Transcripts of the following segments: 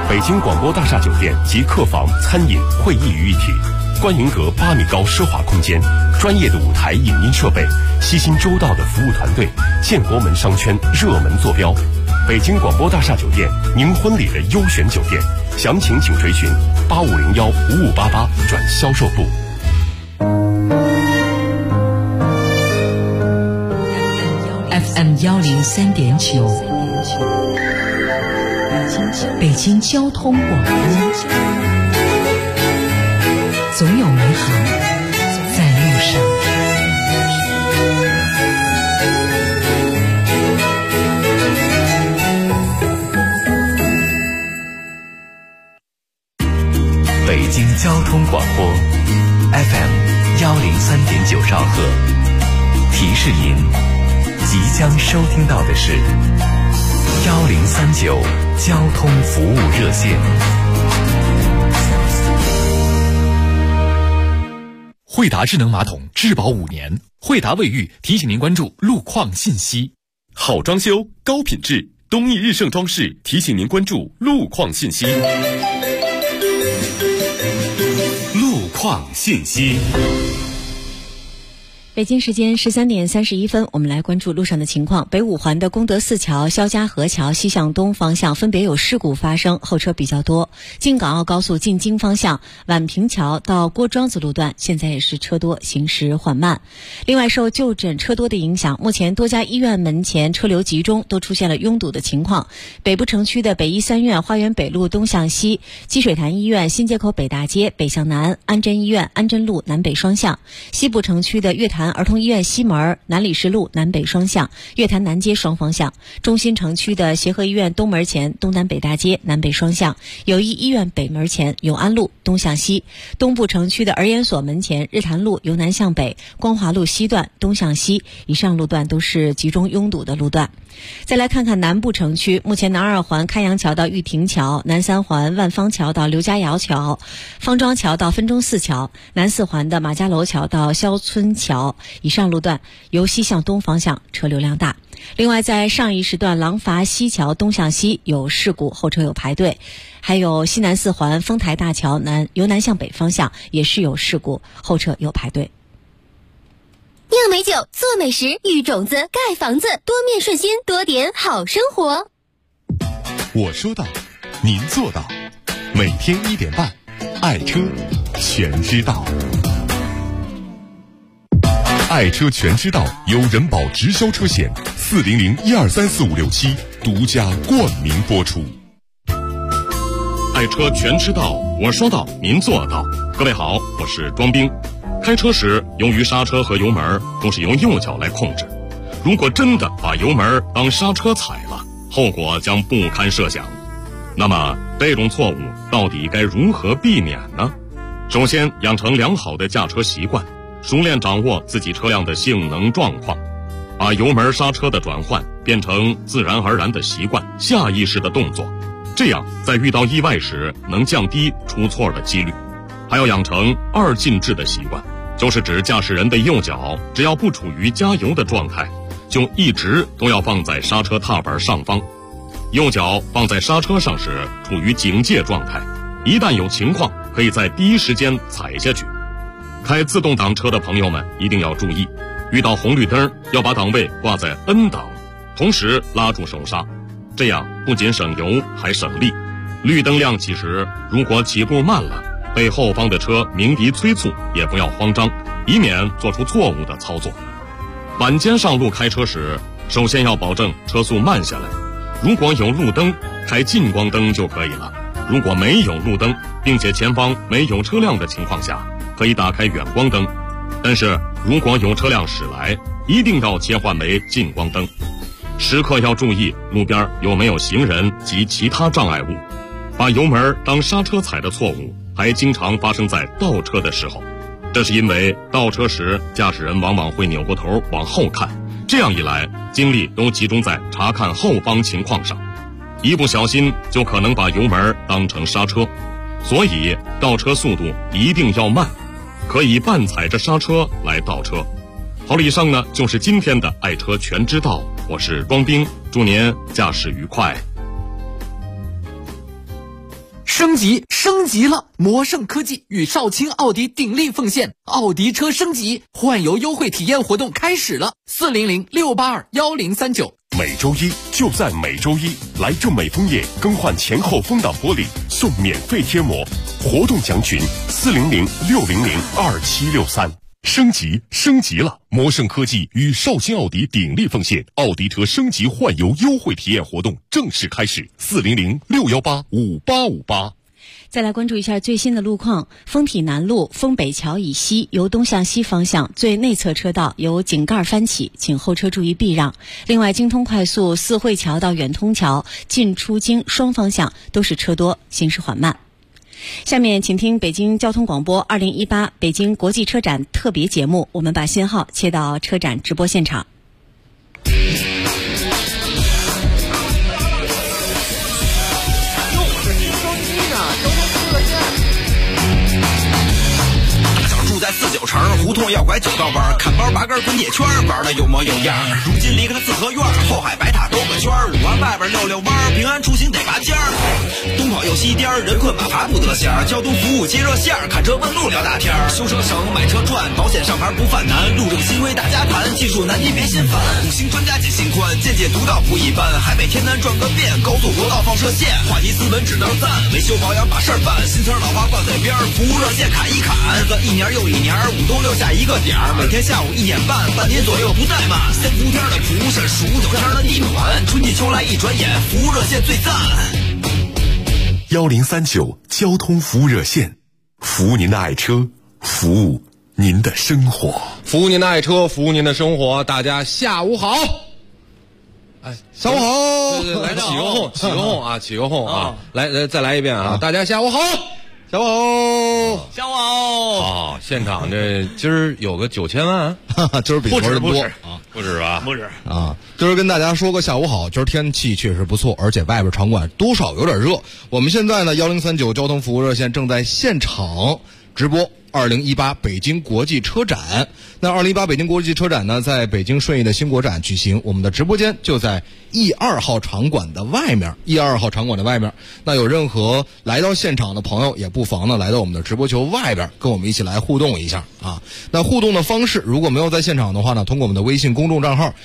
北京广播大厦酒店集客房、餐饮、会议于一体，观云阁8米高奢华空间，专业的舞台影音设备，悉心周到的服务团队，建国门商圈热门坐标。北京广播大厦酒店，您婚礼的优选酒店，详情请垂询8501-5588转销售部。 FM 103.9，北京交通广播，总有美好在路上。 北京交通广播 FM 103.9兆赫，提示您即将收听到的是1039交通服务热线。 惠达智能马桶质保5年，惠达卫浴提醒您关注路况信息。 好装修，高品质，东义日盛装饰提醒您关注路况信息。路况信息。 北京时间13点31分，我们来关注路上的情况。北五环的功德寺桥、肖家河桥西向东方向分别有事故发生，后车比较多。京港澳高速进京方向宛平桥到郭庄子路段现在也是车多，行驶缓慢。另外，受就诊车多的影响，目前多家医院门前车流集中，都出现了拥堵的情况。北部城区的北医三院花园北路东向西、积水潭医院新街口北大街北向南、安贞医院安贞路南北双向；西部城区的月坛儿童医院西门、南礼士路南北双向、月坛南街双方向；中心城区的协和医院东门前东南北大街南北双向、友谊医院北门前永安路东向西；东部城区的儿研所门前日坛路由南向北、光华路西段东向西，以上路段都是集中拥堵的路段。再来看看南部城区，目前南二环开阳桥到玉亭桥、南三环万方桥到刘家窑桥、方庄桥到分钟寺桥、南四环的马家楼桥到肖村桥，以上路段由西向东方向车流量大。另外，在上一时段廊坊西桥东向西有事故，后车有排队。还有西南四环丰台大桥由南向北方向也是有事故，后车有排队。 酿美酒，做美食，育种子，盖房子，多面顺心，多点好生活。 我说到，您做到。每天1点半，爱车全知道。爱车全知道由人保直销车险400123456独家冠名播出。爱车全知道，我说到，您做到。各位好，我是庄兵。开车时，由于刹车和油门都是由右脚来控制，如果真的把油门当刹车踩了，后果将不堪设想。那么，这种错误到底该如何避免呢？首先，养成良好的驾车习惯，熟练掌握自己车辆的性能状况，把油门刹车的转换变成自然而然的习惯，下意识的动作，这样在遇到意外时能降低出错的几率。还要养成2进制的习惯，就是指驾驶人的右脚只要不处于加油的状态，就一直都要放在刹车踏板上方，右脚放在刹车上时处于警戒状态，一旦有情况可以在第一时间踩下去。开自动挡车的朋友们一定要注意，遇到红绿灯要把档位挂在 N 档，同时拉住手刹，这样不仅省油还省力。绿灯亮起时，如果起步慢了，被后方的车鸣笛催促也不要慌张，以免做出错误的操作。晚间上路开车时，首先要保证车速慢下来，如果有路灯，开近光灯就可以了。如果没有路灯，并且前方没有车辆的情况下，可以打开远光灯。但是如果有车辆驶来，一定要切换为近光灯。时刻要注意路边有没有行人及其他障碍物。把油门当刹车踩的错误还经常发生在倒车的时候，这是因为倒车时驾驶人往往会扭过头往后看，这样一来精力都集中在查看后方情况上，一不小心就可能把油门当成刹车，所以倒车速度一定要慢，可以半踩着刹车来倒车。好了，以上呢就是今天的爱车全知道，我是庄兵，祝您驾驶愉快。 升级了！魔盛科技与少卿奥迪鼎力奉献，奥迪车升级换油优惠体验活动开始了，400-682-1039。 每周一就在每周一，来正美枫叶更换前后风挡玻璃送免费贴膜，活动详询400-600-2763。升级了！魔盛科技与少卿奥迪鼎力奉献，奥迪车升级换油优惠体验活动正式开始，400-618-5858。 再来关注一下最新的路况。丰体南路丰北桥以西由东向西方向最内侧车道有井盖翻起，请后车注意避让。另外，京通快速四惠桥到远通桥进出京双方向都是车多，行驶缓慢。下面请听北京交通广播2018北京国际车展特别节目，我们把信号切到车展直播现场。 在49城胡同要拐9道弯，看包拔根滚铁圈，玩的有模有样。如今离开了四合院，后海白塔兜个圈，5环外边溜弯，平安出行得拔尖儿。东跑右西颠，人困马爬不得闲。交通服务接热线，看车问路聊大天。修车省买车赚，保险上牌不犯难。路政新规大家谈，技术难题别心烦。5星专家解心宽，见解独到不一般。海北天南转个遍，高速国道放射线，话题斯文值得赞。维修保养把事儿办，新车老化挂嘴边，服务热线砍一砍。日子一年又一年，5都留下一个点儿，每天下午1点半，半年左右不怠慢。先伏天的蒲扇，数9天的地暖，春季秋来一转眼，服务热线最赞。 1039交通服务热线，服务您的爱车，服务您的生活， 服务您的爱车，服务您的生活。大家下午好。哎，下午好。对，来起个哄啊，起个哄啊！来，再来一遍啊！大家下午好。下午好， 下午好啊！现场这今儿有个9000万， 今儿比昨儿多啊，不止吧？ 不止啊！ 今儿跟大家说个下午好，今儿天气确实不错，而且外边场馆多少有点热。我们现在呢，1039交通服务热线正在现场直播2018北京国际车展。那2018北京国际车展呢，在北京顺义的新国展举行，我们的直播间就在E2号场馆的外面。E2号场馆的外面，那有任何来到现场的朋友，也不妨呢来到我们的直播球外边，跟我们一起来互动一下啊。那互动的方式，如果没有在现场的话呢，通过我们的微信公众账号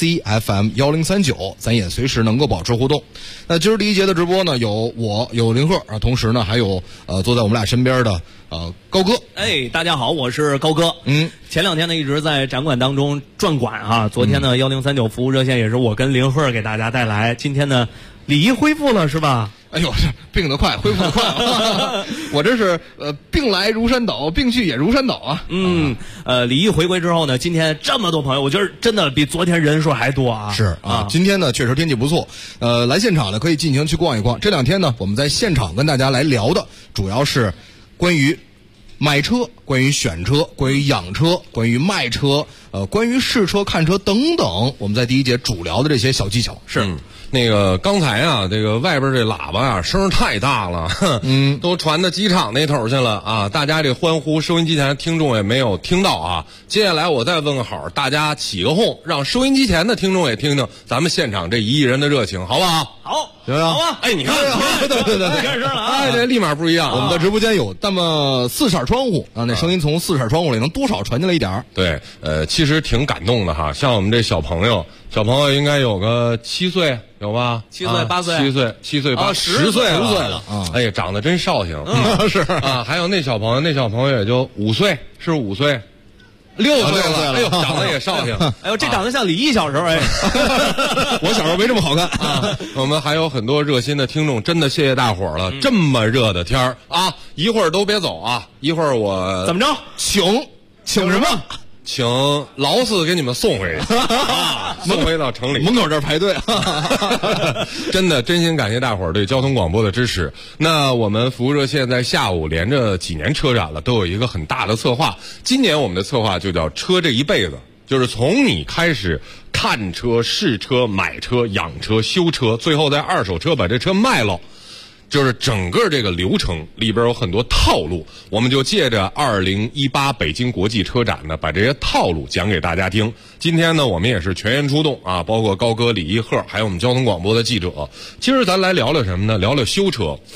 ACFM1039，咱也随时能够保持互动。那今儿第一节的直播呢，有我，有林鹤啊，同时呢还有坐在我们俩身边的高哥。 哎，大家好，我是高哥。前2天呢一直在展馆当中转馆啊，昨天呢1039服务热线也是我跟林鹤给大家带来，今天呢礼仪恢复了是吧？ 哎呦，病得快，恢复得快我这是病来如山倒，病去也如山倒啊。 礼仪回归之后呢，今天这么多朋友，我觉得真的比昨天人数还多啊。 是啊，今天呢确实天气不错，来现场呢可以尽情去逛一逛。这2天呢，我们在现场跟大家来聊的主要是关于买车，关于选车，关于养车，关于卖车，关于试车、看车等等，我们在第一节主聊的这些小技巧。 是那个刚才啊，这个外边这喇叭啊声太大了，都传到机场那头去了啊！大家这欢呼，收音机前的听众也没有听到啊。接下来我再问个好，大家起个哄，让收音机前的听众也听听咱们现场这1亿人的热情，好不好？ 好， 行不行？ 好啊！ 哎，你看， 对， 开始了啊！ 哎，这立马不一样。 我们的直播间有这么4扇窗户啊，那声音从4扇窗户里能多少传进来一点儿。 对，其实挺感动的哈。像我们这小朋友应该有个7岁。有吧 ？7岁、8岁、 7岁、8、10岁了啊！哎呀，长得真少挺， 是啊。还有那小朋友也就5岁，是5岁，6岁了。哎呦，长得也少挺。 哎呦，这长得像李毅小时候哎。 我小时候没这么好看啊。我们还有很多热心的听众，真的谢谢大伙儿了。这么热的天儿啊，一会儿都别走啊，一会儿我怎么着？ 请什么？ 请劳斯给你们送回去，送回到城里门口这儿排队。 真的真心感谢大伙儿对交通广播的支持。那我们服务热线在下午连着几年车展了，都有一个很大的策划。今年我们的策划就叫车这一辈子，就是从你开始看车、试车、买车、养车、修车，最后在2手车把这车卖了。就是整个这个流程里边有很多套路，我们就借着2018北京国际车展呢，把这些套路讲给大家听。今天呢，我们也是全员出动啊，包括高哥、李一鹤，还有我们交通广播的记者。今儿咱来聊聊什么呢？聊聊修车。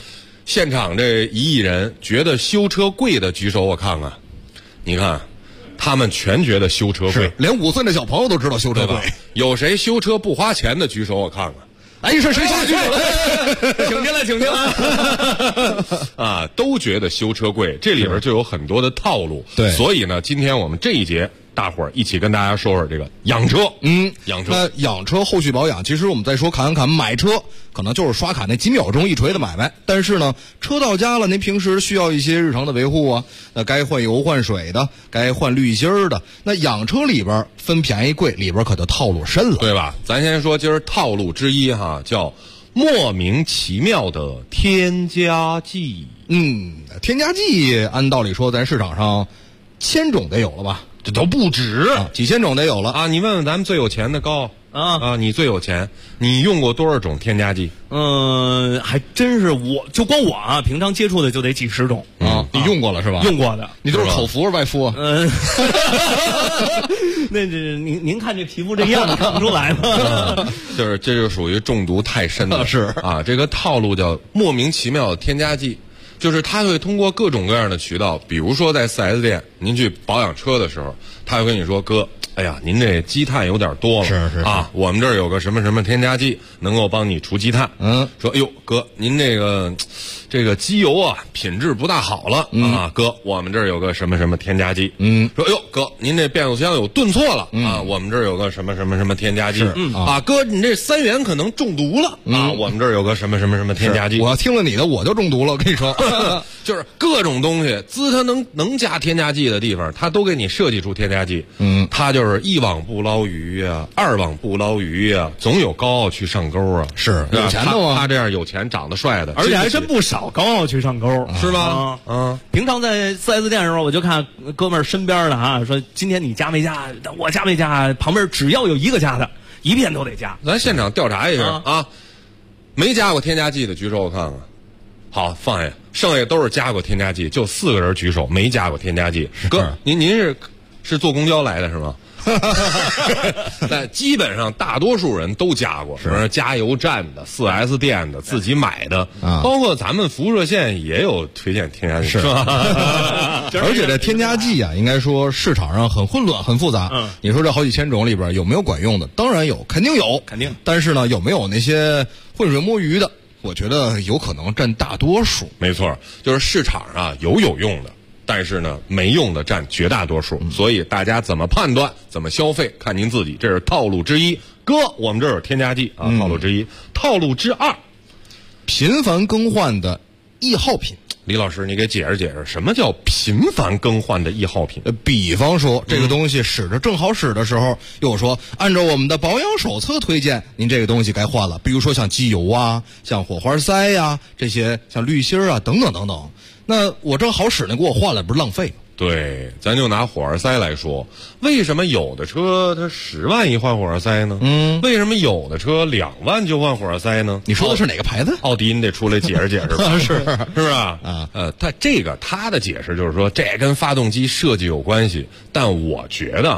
现场这1亿人觉得修车贵的举手，我看看。你看，他们全觉得修车贵， 连5岁的小朋友都知道修车贵。 有谁修车不花钱的举手，我看看。 哎，是谁举手了？ 请进来，请进来。 啊，都觉得修车贵，这里边就有很多的套路。 对， 所以呢，今天我们这一节大伙儿一起跟大家说说这个养车。养车。 那养车后续保养，其实我们在说砍买车，可能就是刷卡那几秒钟一锤的买卖。但是呢，车到家了，您平时需要一些日常的维护啊，那该换油换水的，该换滤芯的。那养车里边分便宜贵，里边可就套路深了， 对吧？咱先说今儿套路之一哈，叫莫名其妙的添加剂。 添加剂按道理说咱市场上1000种得有了吧？ 这都不止， 几千种得有了啊！你问问咱们最有钱的高啊，你最有钱，你用过多少种添加剂？ 还真是就光我啊，平常接触的就得几十种啊。你用过了是吧？ 用过的， 你都是口服外敷？ 那您看这皮肤这样，看不出来吗？ 这就属于中毒太深了。 是啊，这个套路叫莫名其妙的添加剂。就是他会通过各种各样的渠道，比如说在 4S 店，您去保养车的时候，他会跟你说：“哥，哎呀，您这积碳有点多了， 是啊，我们这儿有个什么什么添加剂，能够帮你除积碳。”说：“哎呦，哥，您这个机油啊，品质不大好了啊，哥，我们这儿有个什么什么添加剂。”说：“哎呦，哥，您这变速箱有顿挫了啊，我们这儿有个什么什么什么添加剂。啊，哥，你这3元可能中毒了啊，我们这儿有个什么什么什么添加剂。” 我要听了你的，我就中毒了，我跟你说。 就是各种东西，它能加添加剂的地方，它都给你设计出添加剂。它就是1网不捞鱼呀，2网不捞鱼呀，总有高傲去上钩啊。 是有钱的吗？ 他这样有钱、长得帅的， 而且还真不少高傲去上钩， 是吧？ 平常在 4S 店的时候，我就看哥们儿身边的啊，说今天你加没加？我加没加？旁边只要有一个加的，一遍都得加。 咱现场调查一下啊，没加过添加剂的举手，我看看。好，放下，剩下都是加过添加剂，就4个人举手没加过添加剂。哥，您是坐公交来的是吗？但基本上大多数人都加过，是加油站的、4S 店的、自己买的，包括咱们服务热线也有推荐添加剂，是吧？ 而且这添加剂啊，应该说市场上很混乱、很复杂。你说这好几千种里边有没有管用的？当然有，肯定有， 肯定。 但是呢，有没有那些浑水摸鱼的？我觉得有可能占大多数。 没错，就是市场上有用的，但是呢没用的占绝大多数。所以大家怎么判断、怎么消费，看您自己。这是套路之一。哥，我们这儿有添加剂啊，套路之一。套路之二， 频繁更换的易耗品。 李老师，你给解释解释，什么叫频繁更换的易耗品？ 比方说这个东西使着正好使的时候，又说按照我们的保养手册推荐，您这个东西该换了。比如说像机油啊，像火花塞呀，这些像滤芯啊，等等等等。那我正好使，那给我换了，不是浪费吗？ 对，咱就拿火花塞来说，为什么有的车它10万一换火花塞呢？为什么有的车2万就换火花塞呢？ 你说的是哪个牌子？ 奥迪，你得出来解释解释吧。 是不是啊？他的解释就是说，这跟发动机设计有关系，但我觉得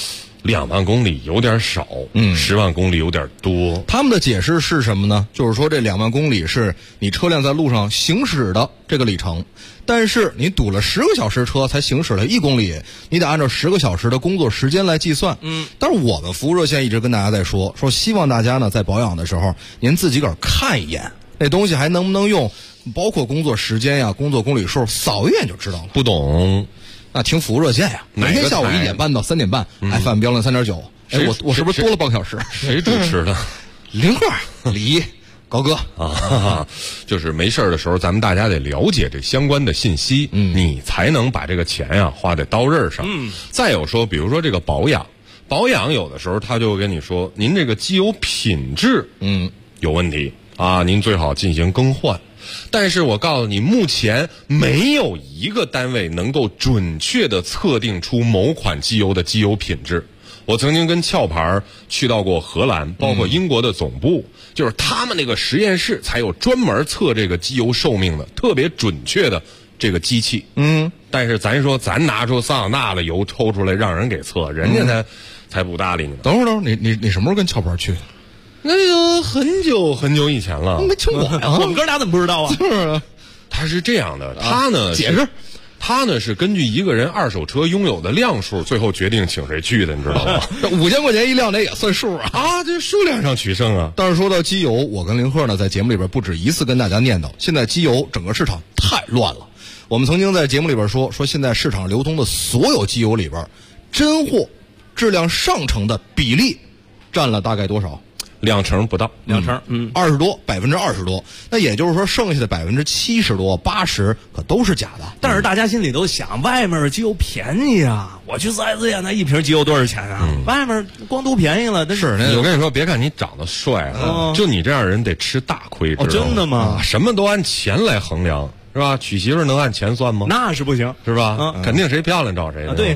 2万公里有点少，10万公里有点多。 他们的解释是什么呢？就是说这2万公里是你车辆在路上行驶的这个里程，但是你堵了10个小时车才行驶了1公里，你得按照10个小时的工作时间来计算。但是我们服务热线一直跟大家在说希望大家呢在保养的时候，您自己个儿看一眼那东西还能不能用，包括工作时间呀、工作公里数，扫一眼就知道了。 不懂。 那听服务热线呀，每天下午1点半到3点半，FM 标准3.9。哎，我是不是多了半个小时？ 谁主持的？ 林鹤、李高哥啊，就是没事的时候，咱们大家得了解这相关的信息，你才能把这个钱花在刀刃上。再有说，比如说这个保养有的时候他就跟你说，您这个机油品质有问题啊，您最好进行更换。但是我告诉你，目前没有一个单位能够准确的测定出某款机油的机油品质。我曾经跟壳牌去到过荷兰，包括英国的总部，就是他们那个实验室才有专门测这个机油寿命的特别准确的这个机器。但是咱拿出桑塔纳的油抽出来让人给测，人家才不搭理你。 等会儿，你什么时候跟壳牌去？ 那个很久很久以前了， 没听过呀。 我们哥俩怎么不知道啊？ 就是它是这样的，它呢解释。 他呢是根据一个人二手车拥有的辆数，最后决定请谁去的，你知道吗 ？5000块钱一辆，那也算数啊！ 这数量上取胜啊！ 但是说到机油，我跟林鹤呢在节目里边不止一次跟大家念叨，现在机油整个市场太乱了。我们曾经在节目里边说现在市场流通的所有机油里边，真货质量上乘的比例占了大概多少 ？2成不到 ，2成 ，20多，20%多。那也就是说，剩下的70%多、80%可都是假的。 但是大家心里都想，外面机油便宜啊，我去4S店那一瓶机油多少钱啊？外面光都便宜了，那是我跟你说，别看你长得帅就你这样人得吃大亏，知道吗？ 真的吗？ 什么都按钱来衡量。是吧？娶媳妇能按钱算吗？ 那是不行， 是吧？肯定谁漂亮找谁。 对。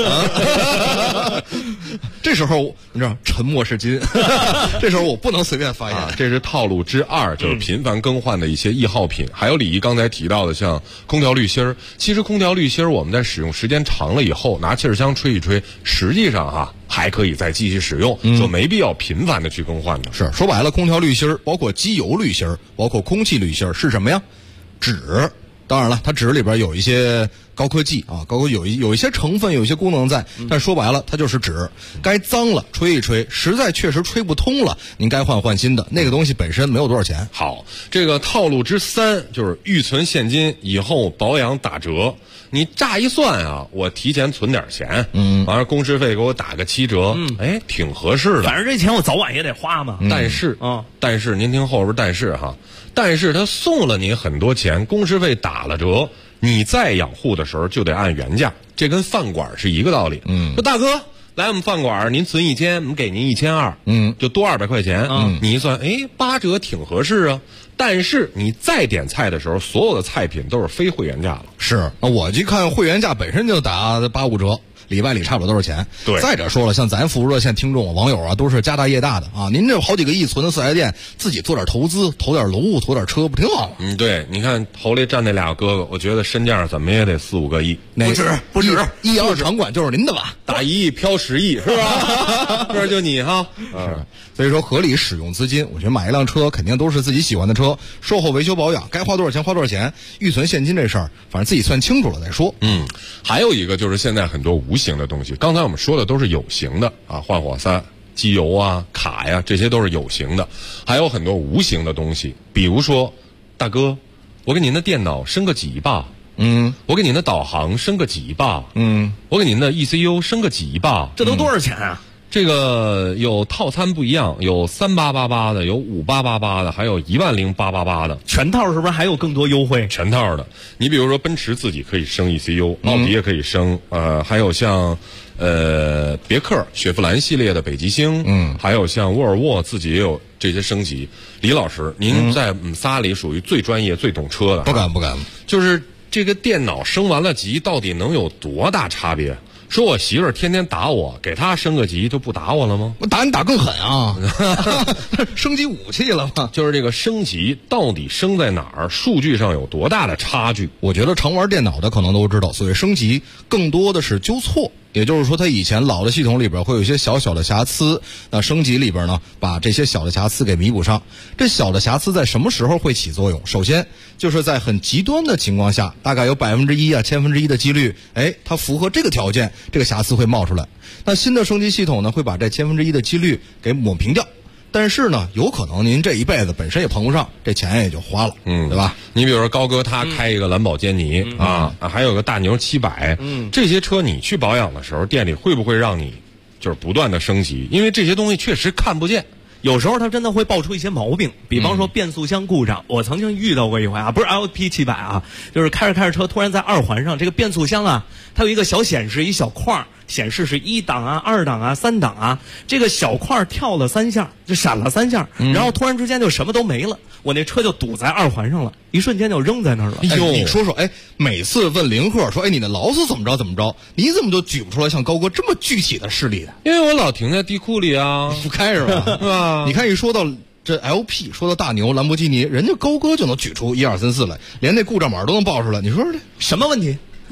这时候你知道，沉默是金。这时候我不能随便发言。 这是套路之2，就是频繁更换的一些易耗品。还有李毅刚才提到的，像空调滤芯儿。其实空调滤芯儿我们在使用时间长了以后，拿气儿枪吹一吹，实际上还可以再继续使用，就没必要频繁的去更换的。 是说白了，空调滤芯儿，包括机油滤芯儿，包括空气滤芯儿，是什么呀？纸。当然了，它纸里边有一些高科技啊，有一些成分，有一些功能在，但说白了，它就是纸。该脏了吹一吹，实在确实吹不通了，您该换新的。那个东西本身没有多少钱。 好，这个套路之3就是预存现金，以后保养打折。你乍一算我提前存点钱，完了工时费给我打个7折，挺合适的。 反正这钱我早晚也得花嘛。 但是您听后边但是但是他送了你很多钱，工时费打了折，你再养护的时候就得按原价，这跟饭馆是一个道理。说大哥来我们饭馆，您存1000，我们给您1200，就多200块钱。你一算，8折挺合适啊。但是你再点菜的时候，所有的菜品都是非会员价了。 是，我去看会员价本身就打8、5折。里外里差不多多少钱？ 对。 再者说了，像咱服务热线听众网友都是家大业大的啊，您这好几个亿存的4S店，自己做点投资，投点楼，投点车，不挺好吗？ 对，你看头里站那俩哥哥，我觉得身价怎么也得4、5个亿。 不止，112场馆就是您的吧？ 打1亿飘10亿是吧？这就你哈。 所以说合理使用资金，我觉得买一辆车肯定都是自己喜欢的车，售后维修保养该花多少钱花多少钱，预存现金这事儿，反正自己算清楚了再说。 还有一个就是现在很多无形的东西，刚才我们说的都是有形的换火塞、机油卡呀，这些都是有形的，还有很多无形的东西，比如说，大哥，我给您的电脑升个级吧。我给您的导航升个级吧。我给您的 ECU 升个级吧。 这都多少钱啊？ 这个有套餐不一样，有3888的，有5888的，还有10888的。 全套是不是还有更多优惠？ 全套的，你比如说奔驰自己可以升 ECU，奥迪也可以升，还有像别克雪佛兰系列的北极星，还有像沃尔沃自己也有这些升级。李老师，您在我们仨里属于最专业、最懂车的。 不敢， 就是这个电脑升完了级，到底能有多大差别？说我媳妇儿天天打我，给她升个级就不打我了吗？ 我打你打更狠啊！升级武器了吗？ 就是这个升级到底升在哪儿？数据上有多大的差距？ 我觉得常玩电脑的可能都知道，所谓升级更多的是纠错。也就是说，它以前老的系统里边会有一些小小的瑕疵，那升级里边呢，把这些小的瑕疵给弥补上。这小的瑕疵在什么时候会起作用？首先就是在很极端的情况下，大概有1%、1/1000的几率，它符合这个条件，这个瑕疵会冒出来。那新的升级系统呢，会把这1/1000的几率给抹平掉。但是呢，有可能您这一辈子本身也碰不上，这钱也就花了，对吧？ 你比如说高哥他开一个兰博基尼还有个大牛700，这些车你去保养的时候，店里会不会让你就是不断的升级？因为这些东西确实看不见。 有时候它真的会爆出一些毛病，比方说变速箱故障，我曾经遇到过一回不是 LP700就是开着车突然在2环上，这个变速箱它有一个小显示，一小块显示是1档2档3档这个小块跳了3下，就闪了3下，然后突然之间就什么都没了，我那车就堵在2环上了，一瞬间就扔在那儿了。 你说说，每次问林鹤说，你的劳斯怎么着，你怎么就举不出来像高哥这么具体的事例的？ 因为我老停在地库里不开是吧？是吧？你看一说到这 LP， 说到大牛兰博基尼，人家高哥就能举出1、2、3、4来，连那故障码都能报出来。你说这什么问题？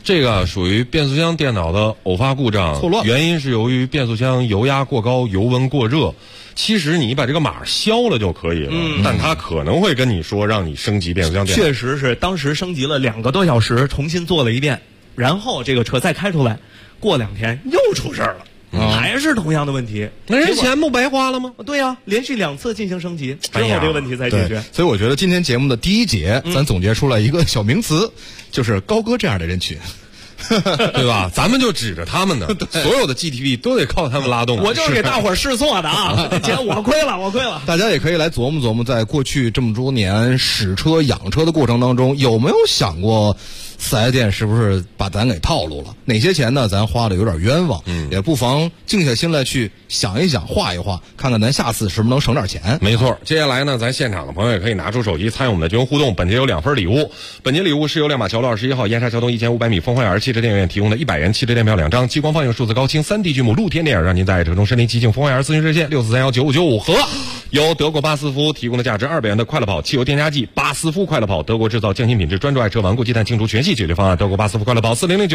这个属于变速箱电脑的偶发故障， 错乱， 原因是由于变速箱油压过高、油温过热。其实你把这个码消了就可以了，但他可能会跟你说让你升级变速箱电脑。 确实是，当时升级了2个多小时，重新做了一遍，然后这个车再开出来，过2天又出事儿了，还是同样的问题。 那人钱不白花了吗？ 对呀，连续2次进行升级之后，这个问题才解决。 所以我觉得今天节目的第一节，咱总结出来一个小名词，就是高哥这样的人群。 对吧？咱们就指着他们呢，所有的 GTV 都得靠他们拉动。 我就是给大伙儿试错的啊！姐，我亏了。 大家也可以来琢磨琢磨，在过去这么多年使车养车的过程当中，有没有想过4S店是不是把咱给套路了？哪些钱呢？咱花的有点冤枉，也不妨静下心来去想一想，画一画，看看咱下次是不是能省点钱。 没错，接下来呢，咱现场的朋友也可以拿出手机参与我们的节目互动。本节有2份礼物，本节礼物是由亮马桥路21号燕莎桥东1500米风花园汽车电影院提供的100元汽车电票2张，激光放映数字高清3D 剧目露天电影，让您在爱车中身临其境。风花园咨询热线64319595和由德国巴斯夫提供的价值200元的快乐跑汽油添加剂，巴斯夫快乐跑，德国制造，匠心品质，专注爱车，顽固积碳清除全系解决方案。德国巴斯夫快乐跑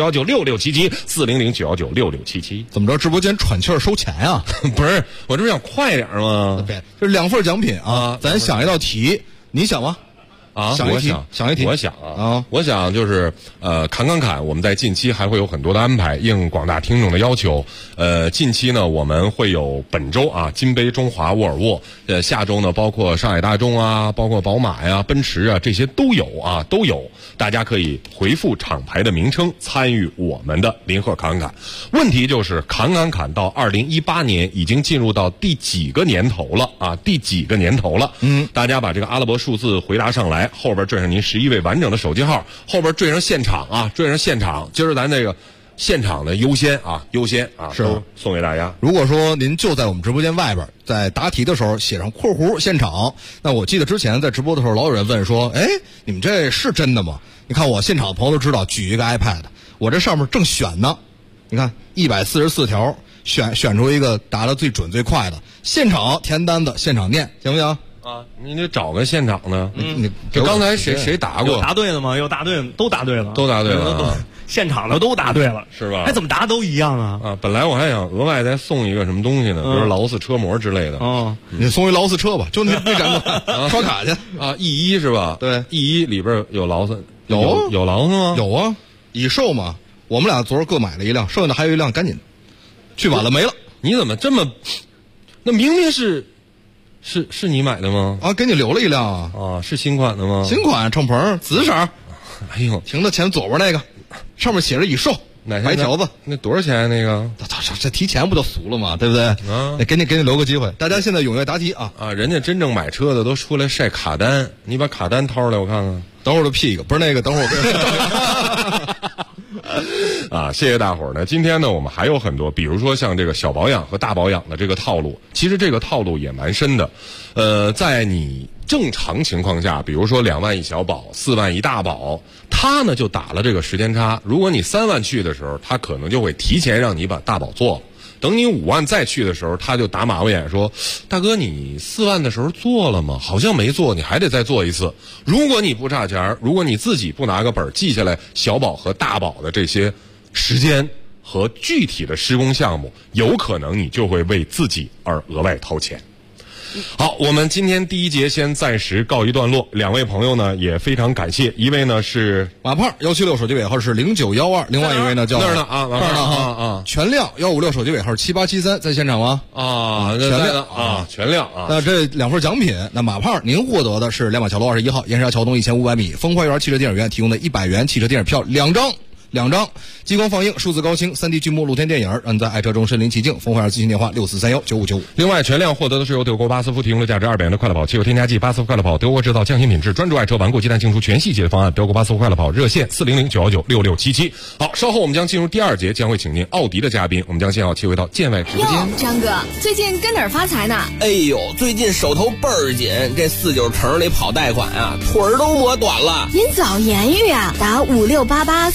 400-919-6677，400-919-6677。 怎么着？直播间喘气儿收钱啊？ 不是，我这不想快点吗？ 这2份奖品啊，咱想一道题，你想吗？想一题， 我想就是侃，我们在近期还会有很多的安排，应广大听众的要求。近期呢，我们会有本周啊，金杯、中华、沃尔沃。下周呢，包括上海大众啊，包括宝马呀、奔驰啊，这些都有啊，都有。大家可以回复厂牌的名称，参与我们的林鹤侃。问题就是侃到2018年已经进入到第几个年头了啊？大家把这个阿拉伯数字回答上来。后边缀上您11位完整的手机号，后边缀上现场啊，今儿咱这个现场的优先是送给大家。 如果说您就在我们直播间外边，在答题的时候写上括弧现场，那我记得之前在直播的时候老有人问说，哎，你们这是真的吗？你看我现场的朋友都知道，举一个 iPad， 我这上面正选呢，你看144条，选出一个答得最准最快的，现场填单子，现场念，行不行？ 啊，你得找个现场的。就刚才谁答过？ 有答对了吗？都答对了。现场的都答对了， 是吧？ 哎，怎么答都一样啊？ 啊，本来我还想额外再送一个什么东西呢，比如劳斯车模之类的。 哦， 你送一劳斯车吧，就那展馆刷卡去啊。E1是吧？ 对 ，E1里边有劳斯，有劳斯吗？ 有啊，已售嘛。我们俩昨儿各买了一辆，剩下的还有一辆，赶紧去晚了没了。 你怎么这么？那明明是你买的吗？ 啊，给你留了一辆啊！ 啊，是新款的吗？ 新款敞篷紫色。 哎呦， 停到前左边那个，上面写着已售，白条子。 那多少钱？那个？ 这提前不就俗了吗？对不对？啊，给你留个机会，大家现在踊跃答题啊！ 啊，人家真正买车的都出来晒卡单，你把卡单掏出来我看看。 等会儿就 P 一个，不是那个，等会儿我。 啊，谢谢大伙儿呢。今天呢，我们还有很多，比如说像这个小保养和大保养的这个套路，其实这个套路也蛮深的。在你正常情况下，比如说2万一小保，4万一大保，他呢就打了这个时间差。如果你3万去的时候，他可能就会提前让你把大保做了。等你5万再去的时候，他就打马虎眼说：“大哥，你4万的时候做了吗？好像没做，你还得再做一次。如果你不差钱，如果你自己不拿个本记下来小保和大保的这些时间和具体的施工项目，有可能你就会为自己而额外掏钱。”好，我们今天第一节先暂时告一段落。2位朋友呢也非常感谢，一位呢是马胖176，手机尾号是0912，另外一位呢叫那儿呢啊， 这儿呢啊，全亮156，手机尾号7873，在现场吗？ 啊，全亮啊，全亮啊。 那这2份奖品，那马胖您获得的是亮马桥路21号燕莎桥东1500米风花园汽车电影院提供的100元汽车电影票2张，激光放映，数字高清，3D 剧目，露天电影，让你在爱车中身临其境。风花园咨询电话64319595。 另外，全量获得的是由德国巴斯夫提供的价值200元的快乐跑汽油添加剂，巴斯夫快乐跑，德国制造，匠心品质，专注爱车，顽固积碳清除全系解决方案。德国巴斯夫快乐跑热线400-919-6677。好，稍后我们将进入第2节，将会请进奥迪的嘉宾，我们将先要切回到建外直播间。 张哥，最近跟哪儿发财呢？ 哎呦，最近手头倍儿紧，这49城里跑贷款啊，腿儿都磨短了。 您早言语啊，打568849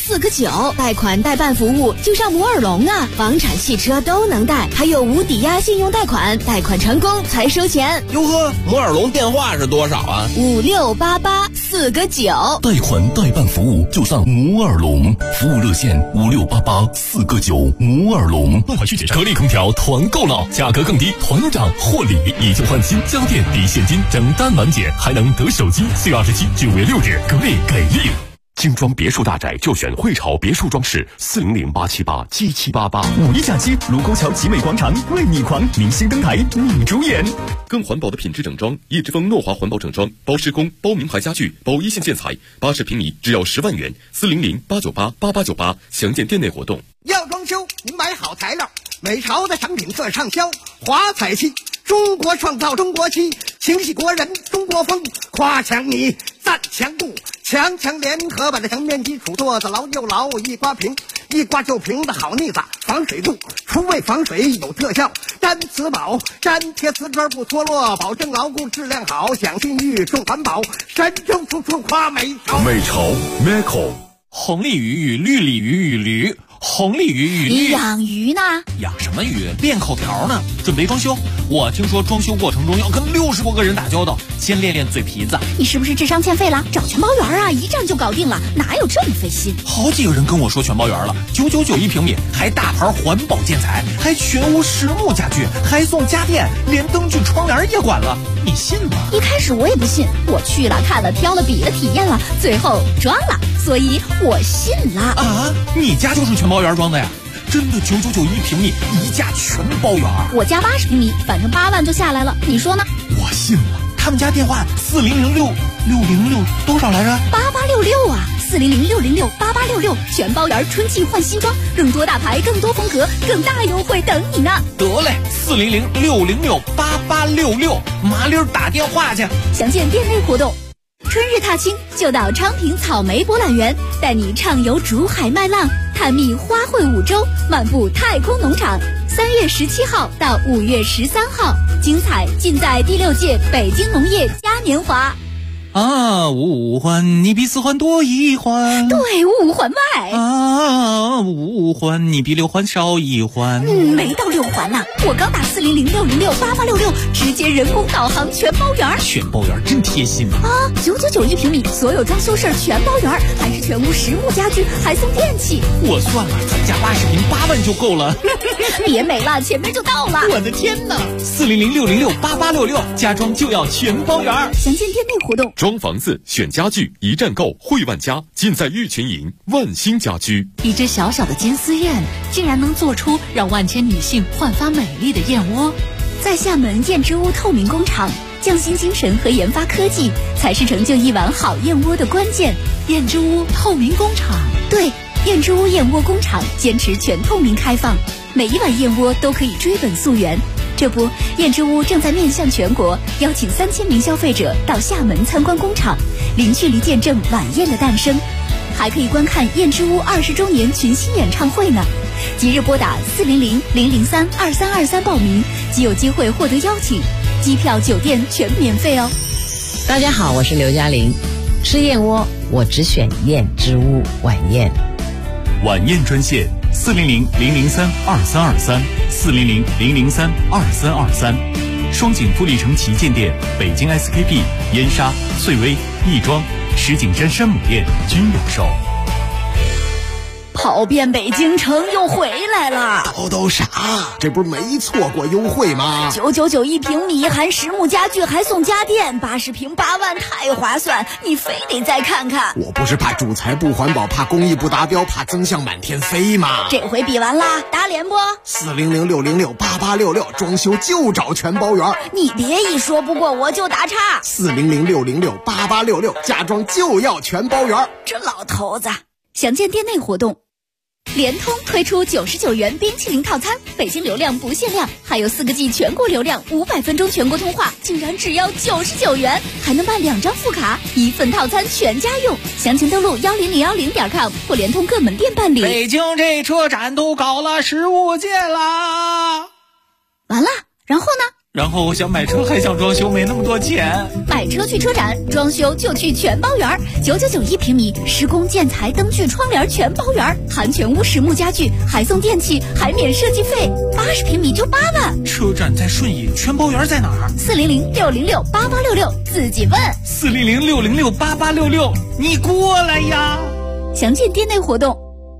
有，贷款代办服务就上摩尔龙啊，房产、汽车都能贷，还有无抵押信用贷款，贷款成功才收钱。 哟呵，摩尔龙电话是多少啊 ？5688-4个9。 贷款代办服务就上摩尔龙，服务热线5688-4个9。摩尔龙办款需谨慎。格力空调团购了，价格更低，团长获礼，以旧换新，家电抵现金，整单满减，还能得手机。4月27日、9月6日，格力给力！精装别墅大宅就选汇潮别墅装饰，400-878-7788。 五一假期，卢沟桥集美广场为你狂，明星登台你主演。 更环保的品质整装，叶之峰诺华环保整装，包施工、包名牌家具、包一线建材，80平米只要10万元，400-898-8898，详见店内活动。 要装修，您买好材料，美潮的产品特畅销，华彩漆，中国创造中国漆，情系国人中国风，夸墙你，赞墙固，强强联合把这墙面基础做得牢又牢，一刮平，一刮就平的好腻子，防水度，除味防水有特效，粘瓷宝，粘贴瓷砖不脱落，保证牢固质量好，讲信誉重环保，神州处处夸美潮。 美潮 Meco。 红鲤鱼与绿鲤鱼与驴，红鲤鱼与你养鱼呢？ 养什么鱼？练口条呢，准备装修。我听说装修过程中要跟60多个人打交道，先练练嘴皮子。 你是不是智商欠费了？找全包园啊，一站就搞定了，哪有这么费心？ 好几个人跟我说全包园了，999一平米，还大牌环保建材，还全屋实木家具，还送家电，连灯具窗帘也管了，你信吗？ 一开始我也不信，我去了看了挑了比了体验了，最后装了，所以我信了啊！你家就是全包园装的呀？真的999一平米，一价全包园。 我家80平米，反正8万就下来了，你说呢？ 我信了。他们家电话4006多少来着 ？8866啊，4006068866，全包园春季换新装，更多大牌，更多风格，更大优惠等你呢。 得嘞，4006068866，麻溜打电话去。 详见店内活动。春日踏青就到昌平草莓博览园，带你畅游竹海麦浪，探秘花卉五洲，漫步太空农场。3月17号到5月13号，精彩尽在第6届北京农业嘉年华。 啊，五环你比4环多1环， 对，5环外啊，5环你比6环少1环。 没到6环呢，我刚打4006068866，直接人工导航全包园。 全包园真贴心啊！999一平米，所有装修事儿全包园，还是全屋实木家具，还送电器。 我算了，咱家80平8万就够了。 别美了，前面就到了。 我的天哪！40006068866，家装就要全包园。 详见店内活动。 装房子选家具，一站购汇万家，尽在玉群营万兴家居。 一只小小的金丝燕，竟然能做出让万千女性焕发美丽的燕窝。 在厦门燕之屋透明工厂，匠心精神和研发科技才是成就一碗好燕窝的关键。 燕之屋透明工厂， 对，燕之屋燕窝工厂坚持全透明开放，每一碗燕窝都可以追本溯源。这不，燕之屋正在面向全国，邀请3000名消费者到厦门参观工厂，零距离见证晚宴的诞生，还可以观看燕之屋20周年群星演唱会呢。即日拨打400-003-2323报名，即有机会获得邀请，机票、酒店全免费哦。 大家好，我是刘嘉玲，吃燕窝我只选燕之屋晚宴。 晚宴专线400-003-2323，400-003-2323，双井富力城旗舰店、北京 SKP、燕莎、翠微、亦庄、石景山山姆店均有售。 跑遍北京城又回来了， 都啥？这不是没错过优惠吗 ？999一平米，含实木家具，还送家电，80平8万，太划算！你非得再看看。 我不是怕主材不环保，怕工艺不达标，怕增项满天飞吗？ 这回比完啦，打脸不 ？400-606-8866，装修就找全包园。 你别一说不过我就打岔。 400-606-8866，家装就要全包园。 这老头子，详见店内活动。联通推出99元冰淇淋套餐，北京流量不限量，还有4个G 全国流量，500分钟全国通话，竟然只要99元，还能办2张副卡，1份套餐全家用。详情登录10010.com 或联通各门店办理。 北京这车展都搞了15届啦， 完了，然后呢？ 然后我想买车还想装修，没那么多钱。 买车去车展，装修就去全包园，9991平米，施工建材灯具窗帘全包园，含全屋实木家具，还送电器，还免设计费，80平米就8万。 车展在顺义，全包园在哪儿 ？400-606-8866，自己问。 400-606-8866，你过来呀！ 详见店内活动。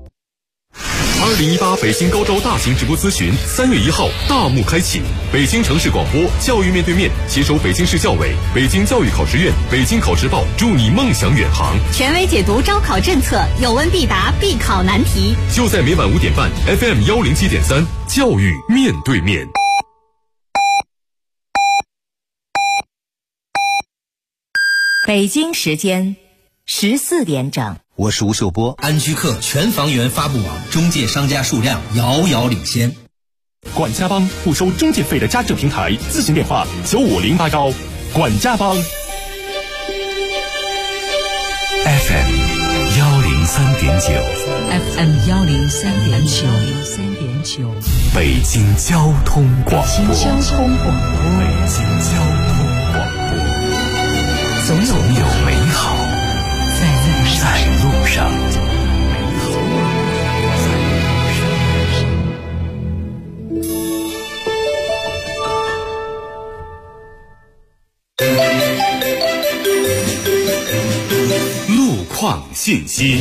2018北京高招大型直播咨询3月1号大幕开启，北京城市广播教育面对面携手北京市教委、北京教育考试院、北京考试报，助你梦想远航， 权威解读招考政策，有问必答，必考难题。 就在每晚5点半 FM 107.3，教育面对面。 北京时间14点整。 我是吴秀波。安居客全房源发布网中介商家数量遥遥领先。 管家帮不收中介费的家政平台，咨询电话9508管家帮。 FM 103.9， 北京交通广播， 北京交通广播，总有美好在路上。 路况信息。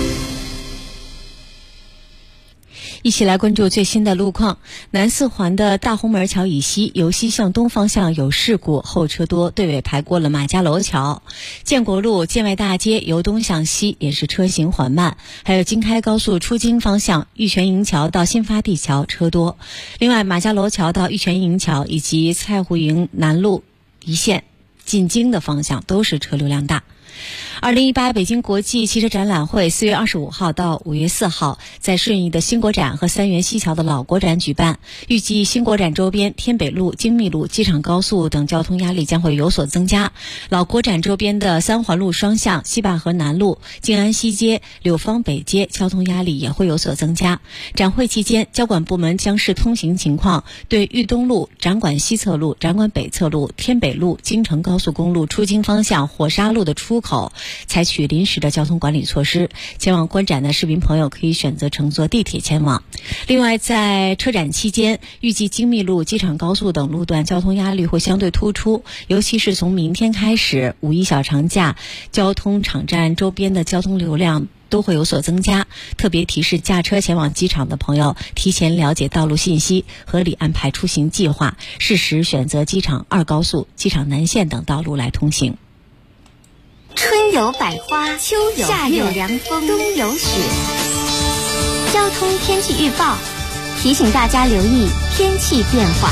一起来关注最新的路况。南四环的大红门桥以西，由西向东方向有事故，后车多，队尾排过了马家楼桥。建国路建外大街由东向西也是车行缓慢，还有京开高速出京方向玉泉营桥到新发地桥车多。另外，马家楼桥到玉泉营桥以及蔡湖营南路一线进京的方向都是车流量大。2018北京国际汽车展览会4月25号到5月4号在顺义的新国展和三元西桥的老国展举办。预计新国展周边天北路、京密路、机场高速等交通压力将会有所增加。老国展周边的三环路双向、西坝河南路、静安西街、柳芳北街交通压力也会有所增加。展会期间，交管部门将视通行情况，对豫东路、展馆西侧路、展馆北侧路、天北路、京承高速公路出京方向火沙路的出口采取临时的交通管理措施。前往观展的市民朋友可以选择乘坐地铁前往。另外，在车展期间，预计京密路、机场高速等路段交通压力会相对突出，尤其是从明天开始，5·1小长假，交通场站周边的交通流量都会有所增加。特别提示驾车前往机场的朋友，提前了解道路信息，合理安排出行计划，适时选择机场2高速、机场南线等道路来通行。 春有百花，秋有夏有凉风，冬有雪。交通天气预报提醒大家留意天气变化。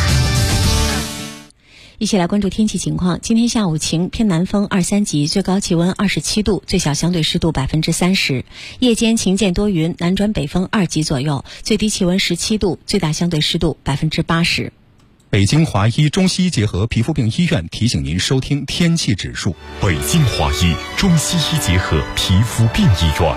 一起来关注天气情况。今天下午晴，偏南风2、3级，最高气温27度，最小相对湿度30%。夜间晴间多云，南转北风2级左右，最低气温17度，最大相对湿度80%。 北京华医中西医结合皮肤病医院提醒您收听天气指数。 北京华医中西医结合皮肤病医院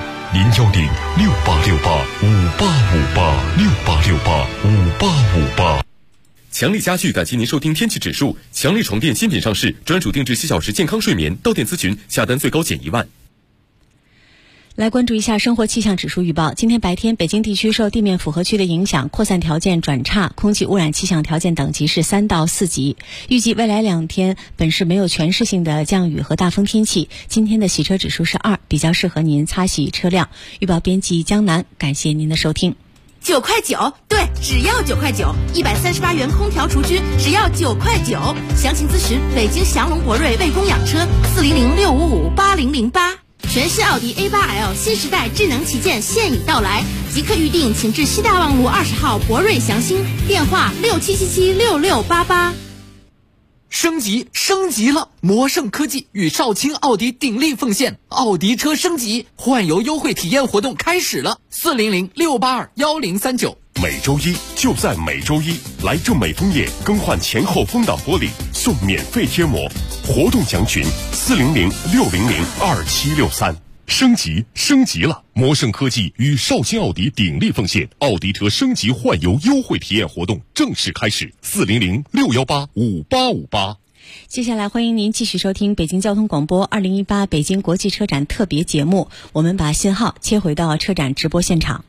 ，010-6868-5858，6858-5858。强力家具感谢您收听天气指数。强力床垫新品上市，专属定制7小时健康睡眠，到店咨询，下单最高减1万。 来关注一下生活气象指数预报。今天白天，北京地区受地面符合区的影响，扩散条件转差，空气污染气象条件等级是3到4级。预计未来2天本市没有全市性的降雨和大风天气。今天的洗车指数是2，比较适合您擦洗车辆。预报编辑江南，感谢您的收听。 9块9，对，只要9块9，138元空调除菌，只要9块9。详情咨询北京祥龙博瑞为供养车，400-655-8008。全新奥迪A8L 新时代智能旗舰现已到来，即刻预定，请至西大望路20号博瑞祥兴，电话67776688。 升级了！魔盛科技与少卿奥迪鼎力奉献，奥迪车升级换油优惠体验活动开始了，400-682-1039。 每周一就在每周一，来正美枫叶更换前后风挡玻璃送免费贴膜，活动详询400-600-2763。 升级了！魔圣科技与绍兴奥迪鼎力奉献，奥迪车升级换油优惠体验活动正式开始，400-618-5858。 接下来欢迎您继续收听北京交通广播2018北京国际车展特别节目，我们把信号切回到车展直播现场。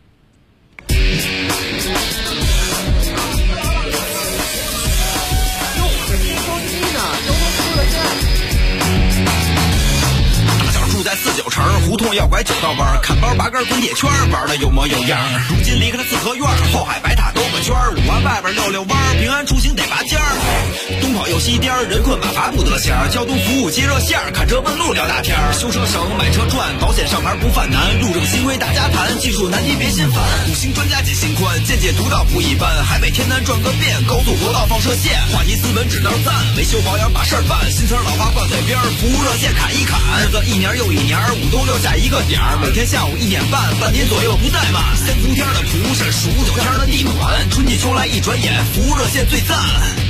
49城胡同要拐9道弯，看包拔杆滚铁圈，玩的有模有样。如今离开了四合院，后海白塔兜个圈，5环外边溜弯，平安出行得拔尖儿。东跑右西颠，人困马乏不得闲。交通服务接热线，看车问路聊大天。修车省买车赚，保险上牌不犯难。路政新规大家谈，技术难题别心烦。5星专家解心宽，见解独到不一般。海北天南转个遍，高速国道放射线。话题资本指道赞，维修保养把事儿办。新词老话挂嘴边，服务热线砍一砍。日子一年又一年，5都留下一个点儿，每天下午1点半，半年左右不怠慢。3伏天的蒲是数9天的地暖，春季秋来一转眼，服务热线最赞。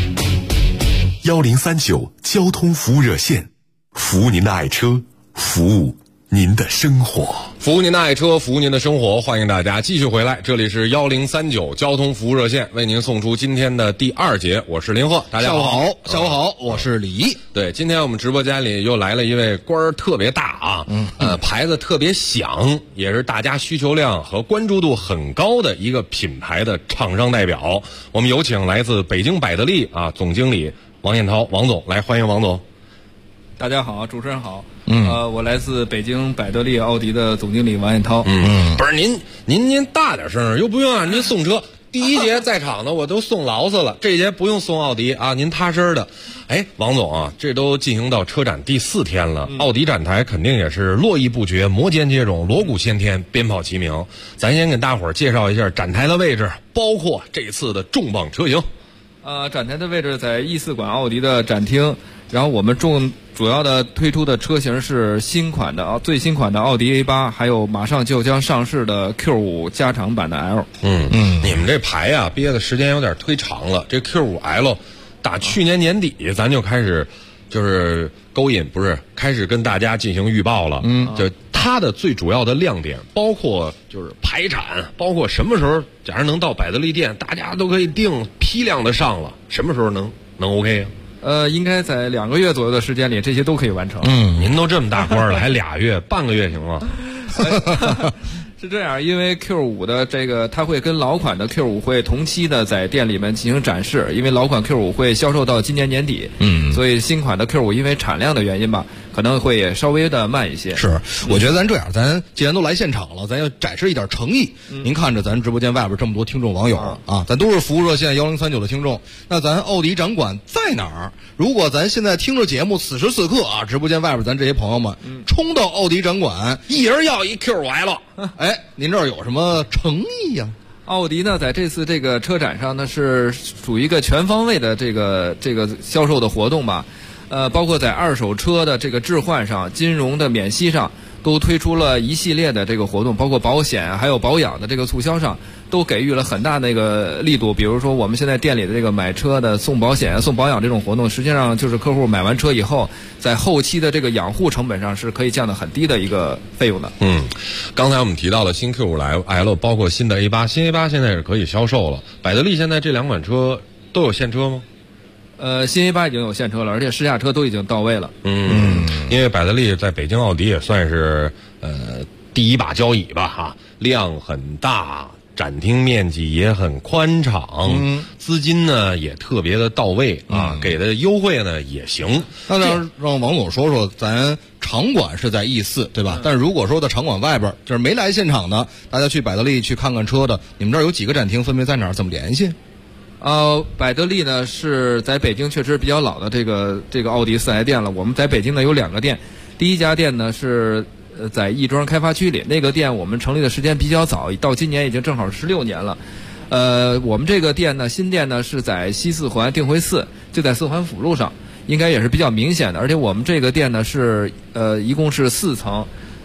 1039交通服务热线，服务您的爱车，服务您的生活， 服务您的爱车，服务您的生活。欢迎大家继续回来，这里是1039交通服务热线，为您送出今天的第2节。我是林鹤，大家好。 下午好，我是李毅。 对，今天我们直播间里又来了一位官儿特别大啊，牌子特别响，也是大家需求量和关注度很高的一个品牌的厂商代表。我们有请来自北京百得利总经理王彦涛王总来，欢迎王总。 大家好，主持人好。我来自北京百得利奥迪的总经理王彦涛。 不是您大点声，又不用让您送车。第1节在场的我都送劳斯了，这一节不用送奥迪啊，您踏实的。哎，王总啊，这都进行到车展第4天了，奥迪展台肯定也是络绎不绝，摩肩接踵，锣鼓喧天，鞭炮齐鸣。咱先给大伙儿介绍一下展台的位置，包括这次的重磅车型。 展台的位置在E4馆奥迪的展厅，然后我们主要的推出的车型是最新款的奥迪A8，还有马上就将上市的 Q5 加长版的 L。 你们这牌啊憋的时间有点忒长了。这 Q5L 打去年年底咱就开始就是开始跟大家进行预报了。就它的最主要的亮点，包括就是排产，包括什么时候假如能到百得利店，大家都可以订批量的上了，什么时候能 OK 啊？ 应该在2个月左右的时间里，这些都可以完成。 您都这么大官了，还2月，半个月行吗？ 是这样，因为 Q5 的这个，它会跟老款的 Q5 会同期的在店里面进行展示，因为老款 Q5 会销售到今年年底，所以新款的 Q5 因为产量的原因吧，可能会也稍微的慢一些。 是，我觉得咱这样，咱既然都来现场了，咱要展示一点诚意。您看着咱直播间外边这么多听众网友咱都是服务热线1039的听众，那咱奥迪展馆在哪儿？如果咱现在听着节目，此时此刻直播间外边咱这些朋友们冲到奥迪展馆， 一人要一 Q5L， 您这儿有什么诚意呀？ 奥迪呢，在这次这个车展上呢，是属于一个全方位的这个销售的活动吧。包括在二手车的这个置换上、金融的免息上，都推出了一系列的这个活动，包括保险还有保养的这个促销上，都给予了很大那个力度。比如说我们现在店里的这个买车的送保险、送保养这种活动，实际上就是客户买完车以后，在后期的这个养护成本上是可以降到很低的一个费用的。 刚才我们提到了新 Q5L， 包括新的 A8， 新 A8 现在是可以销售了。百得利现在这2款车都有现车吗？ 新 A8 已经有现车了，而且试驾车都已经到位了。 因为百得利在北京奥迪也算是第一把交椅吧量很大，展厅面积也很宽敞，资金呢也特别的到位给的优惠呢也行。 那让王总说说，咱场馆是在E4对吧？但是如果说在场馆外边，就是没来现场的，大家去百得利去看看车的，你们这儿有几个展厅，分别在哪儿？怎么联系？ 百得利呢是在北京确实比较老的这个奥迪4S店了。我们在北京呢有2个店，第一家店呢是在亦庄开发区里，那个店我们成立的时间比较早，到今年已经正好16年了。我们这个店呢，新店呢是在西4环定慧寺，就在4环辅路上，应该也是比较明显的。而且我们这个店呢是一共是4层。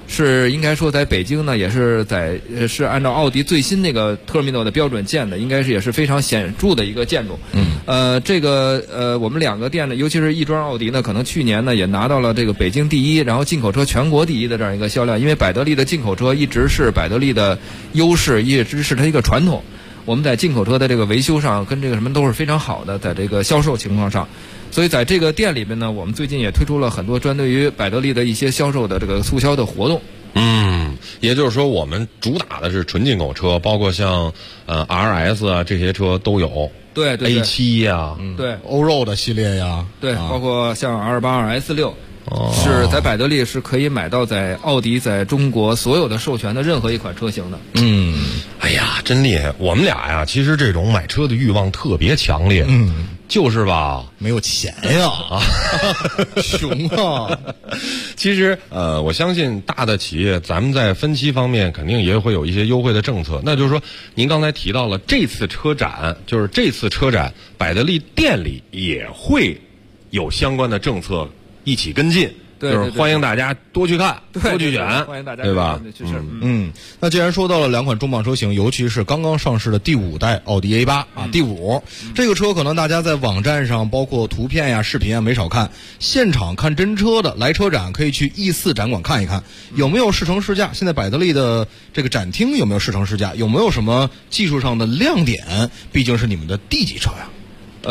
是应该说在北京呢，也是是按照奥迪最新那个 Terminal 的标准建的，应该是也是非常显著的一个建筑。我们2个店呢，尤其是亦庄奥迪呢，可能去年呢也拿到了这个北京第1，然后进口车全国第1的这样一个销量。因为百得利的进口车一直是百得利的优势，一直是它一个传统。我们在进口车的这个维修上跟这个什么都是非常好的，在这个销售情况上。所以在这个店里面呢，我们最近也推出了很多针对于百得利的一些销售的这个促销的活动。 也就是说我们主打的是纯进口车，包括像RS 啊这些车都有。 对 A7 呀， 对欧肉的系列呀， 对，包括像 R8、RS6。是在百得利是可以买到在奥迪在中国所有的授权的任何一款车型的。 哎呀，真厉害！我们俩呀，其实这种买车的欲望特别强烈。就是吧， 没有钱呀，穷啊！ 其实我相信大的企业，咱们在分期方面肯定也会有一些优惠的政策。那就是说，您刚才提到了这次车展，百得利店里也会有相关的政策一起跟进。就是欢迎大家多去看，多去选， 欢迎大家对吧？ 那既然说到了2款重磅车型，尤其是刚刚上市的第5代奥迪 A8 第5，这个车可能大家在网站上包括图片呀、视频啊没少看，现场看真车的来车展可以去E4展馆看一看，有没有试乘试驾？现在百得利的这个展厅有没有试乘试驾？有没有什么技术上的亮点？毕竟是你们的D级车呀。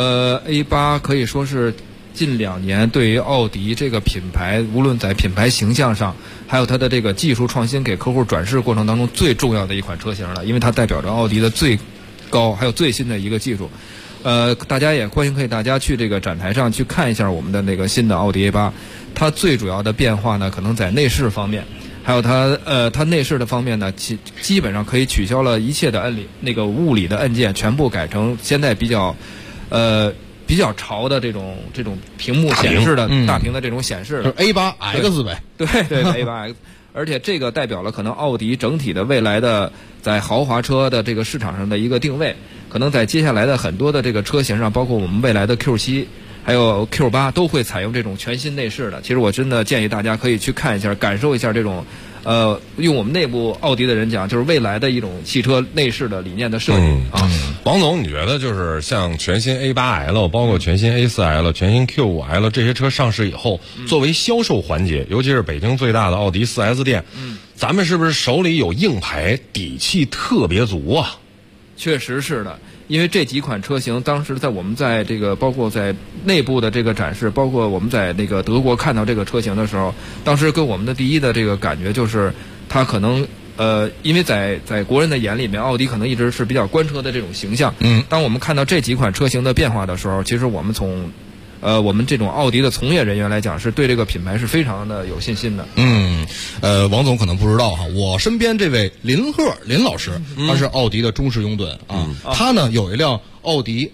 A8可以说是近2年对于奥迪这个品牌，无论在品牌形象上，还有它的这个技术创新给客户转示过程当中最重要的一款车型了，因为它代表着奥迪的最高还有最新的一个技术。大家也欢迎可以大家去这个展台上去看一下我们的那个新的奥迪 A8， 它最主要的变化呢，可能在内饰方面，还有它内饰的方面呢，基本上可以取消了一切的物理的按键，全部改成现在比较潮的这种屏幕显示的大屏的这种显示的， 就是 A8X 呗。 对A8X， 而且这个代表了可能奥迪整体的未来的在豪华车的这个市场上的一个定位，可能在接下来的很多的这个车型上，包括我们未来的 Q7 还有 Q8 都会采用这种全新内饰的。其实我真的建议大家可以去看一下，感受一下这种用我们内部奥迪的人讲，就是未来的一种汽车内饰的理念的设计王总，你觉得就是像全新 A8L， 包括全新 A4L、全新 Q5L 这些车上市以后，作为销售环节，尤其是北京最大的奥迪 4S 店，咱们是不是手里有硬牌，底气特别足啊？ 确实是的。因为这几款车型当时在我们在这个包括在内部的这个展示，包括我们在那个德国看到这个车型的时候，当时跟我们的第一的这个感觉就是它可能因为在国人的眼里面，奥迪可能一直是比较官车的这种形象。当我们看到这几款车型的变化的时候，其实我们从我们这种奥迪的从业人员来讲，是对这个品牌是非常的有信心的。 王总可能不知道哈，我身边这位林老师，他是奥迪的忠实拥趸他呢有一辆奥迪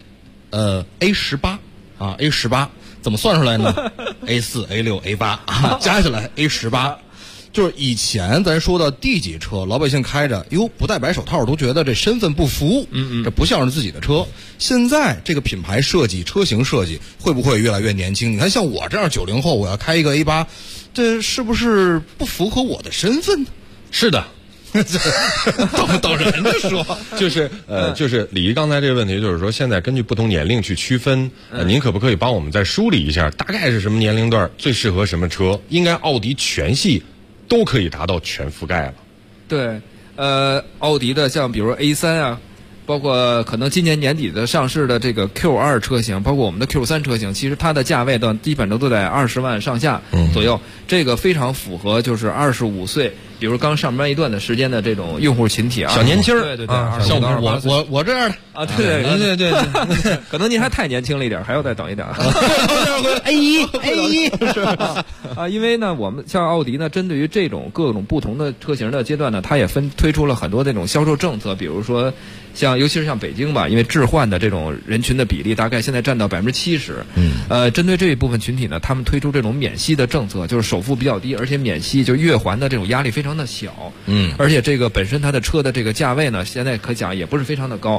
A18 A18 怎么算出来呢？A4、A6、A8 加起来 A18。就是以前咱说的D级车，老百姓开着不戴白手套都觉得这身份不符，这不像是自己的车。现在这个品牌设计、车型设计会不会越来越年轻？你看像我这样90后，我要开一个 A8， 这是不是不符合我的身份呢？ 是的。 当然的说， 就是李毅刚才这个问题，就是说现在根据不同年龄去区分，您可不可以帮我们再梳理一下，大概是什么年龄段最适合什么车？应该奥迪全系都可以达到全覆盖了。 对，奥迪的像比如 A3 啊，包括可能今年年底的上市的这个 Q2 车型，包括我们的 Q3 车型，其实它的价位基本都在20万上下左右，这个非常符合就是25岁，比如刚上班一段的时间的这种用户群体啊， 小年轻对， 像我这样的啊，对，可能您还太年轻了一点，还要再等一点。 A1 是吧？因为呢，我们像奥迪呢，针对于这种各种不同的车型的阶段呢，它也推出了很多这种销售政策，比如说尤其是像北京吧，因为置换的这种人群的比例大概现在占到70%。针对这一部分群体呢，他们推出这种免息的政策，就是首付比较低，而且免息就月还的这种压力非常的小。而且这个本身它的车的这个价位呢，现在可讲也不是非常的高。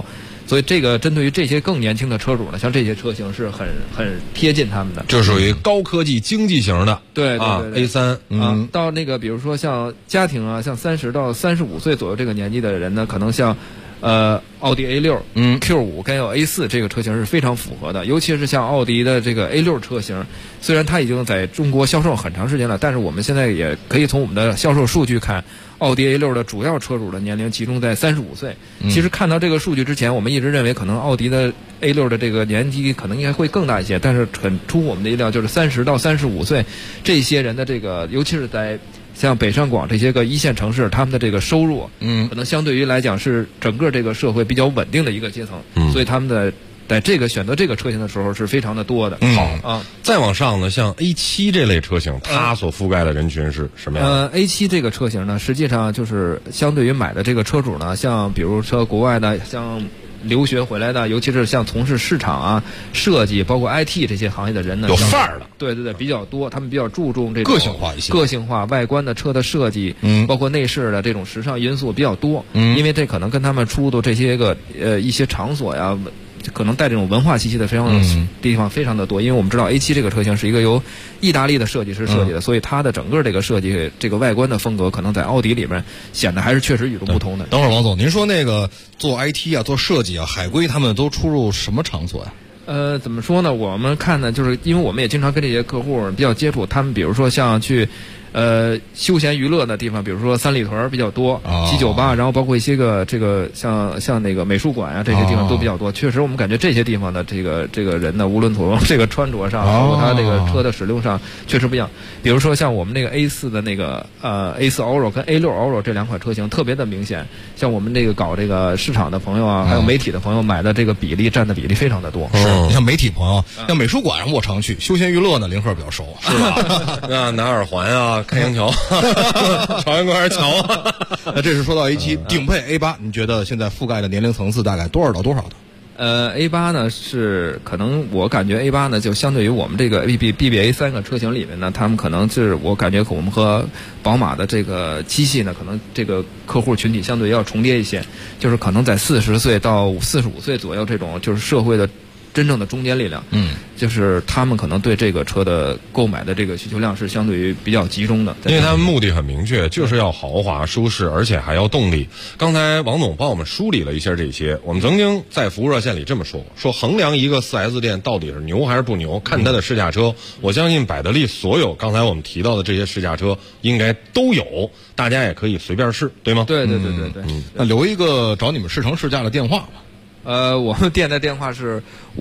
所以这个针对于这些更年轻的车主呢，像这些车型是很贴近他们的， 就属于高科技经济型的。 对 A3， 到那个比如说像家庭啊，像30到35岁左右这个年纪的人呢，可能像奥迪 A6、Q5 跟有 A4 这个车型是非常符合的，尤其是像奥迪的这个 A6 车型，虽然它已经在中国销售很长时间了，但是我们现在也可以从我们的销售数据看，奥迪 A6 的主要车主的年龄集中在35岁。其实看到这个数据之前，我们一直认为可能奥迪的 A6 的这个年纪可能应该会更大一些，但是很出乎我们的意料，就是30到35岁这些人的这个，尤其是在像北上广这些个一线城市，他们的这个收入，可能相对于来讲是整个这个社会比较稳定的一个阶层，所以他们的在这个选择这个车型的时候是非常的多的。 好啊，再往上呢，像 A7 这类车型，它所覆盖的人群是什么样的 ？A7 这个车型呢，实际上就是相对于买的这个车主呢，像比如说国外的，像留学回来的，尤其是像从事市场啊、设计，包括 IT 这些行业的人呢， 有范儿的， 对，比较多。他们比较注重这种个性化一些， 个性化外观的车的设计，包括内饰的这种时尚因素比较多。因为这可能跟他们出入这些个一些场所呀，可能带这种文化气息的地方非常的多。因为我们知道 A7 这个车型是一个由意大利的设计师设计的，所以它的整个这个设计这个外观的风格，可能在奥迪里面显得还是确实与众不同的。 等会儿王总，您说那个做 IT 啊、做设计啊，海归他们都出入什么场所呀？ 怎么说呢？我们看呢，就是因为我们也经常跟这些客户比较接触，他们比如说像去休闲娱乐的地方，比如说三里屯比较多，七九八，然后包括一些个这个像那个美术馆啊，这些地方都比较多。确实，我们感觉这些地方的这个人呢，无论从这个穿着上，包括他这个车的使用上，确实不一样。比如说像我们那个 A4 的那个A4 Oro 跟 A6 Oro 这两款车型特别的明显，像我们这个搞这个市场的朋友啊，还有媒体的朋友买的这个占的比例非常的多。 是，你像媒体朋友，像美术馆我常去，休闲娱乐呢，林鹤比较熟， 是吧？那拿耳环啊。开阳桥，朝阳公园桥。 那这是说到 A7 顶配 A8，你觉得现在覆盖的年龄层次大概多少到多少的 ？A8 呢是可能我感觉 A8 呢就相对于我们这个 BBA 3个车型里面呢，他们可能是我感觉我们和宝马的这个七系呢，可能这个客户群体相对要重叠一些，就是可能在40岁到45岁左右这种就是社会的真正的中坚力量，就是他们可能对这个车的购买的这个需求量是相对于比较集中的， 因为他们目的很明确，就是要豪华舒适，而且还要动力。刚才王总帮我们梳理了一下这些，我们曾经在服务热线里这么说过，说衡量一个 4S 店到底是牛还是不牛，看它的试驾车。我相信百得利所有刚才我们提到的这些试驾车应该都有，大家也可以随便试，对吗？ 对。 那留一个找你们试乘试驾的电话吧。 我们店的电话是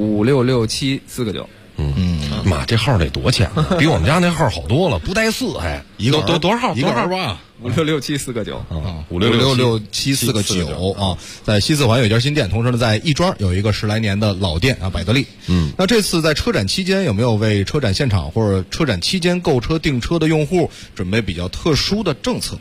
566749。 妈，这号得多钱啊？比我们家那号好多了，不带4还一个多少号？ 一个288。 566749 啊，566749啊，在西四环有一家新店，同时呢，在亦庄有一个10来年的老店啊，百得利。那这次在车展期间有没有为车展现场或者车展期间购车订车的用户准备比较特殊的政策？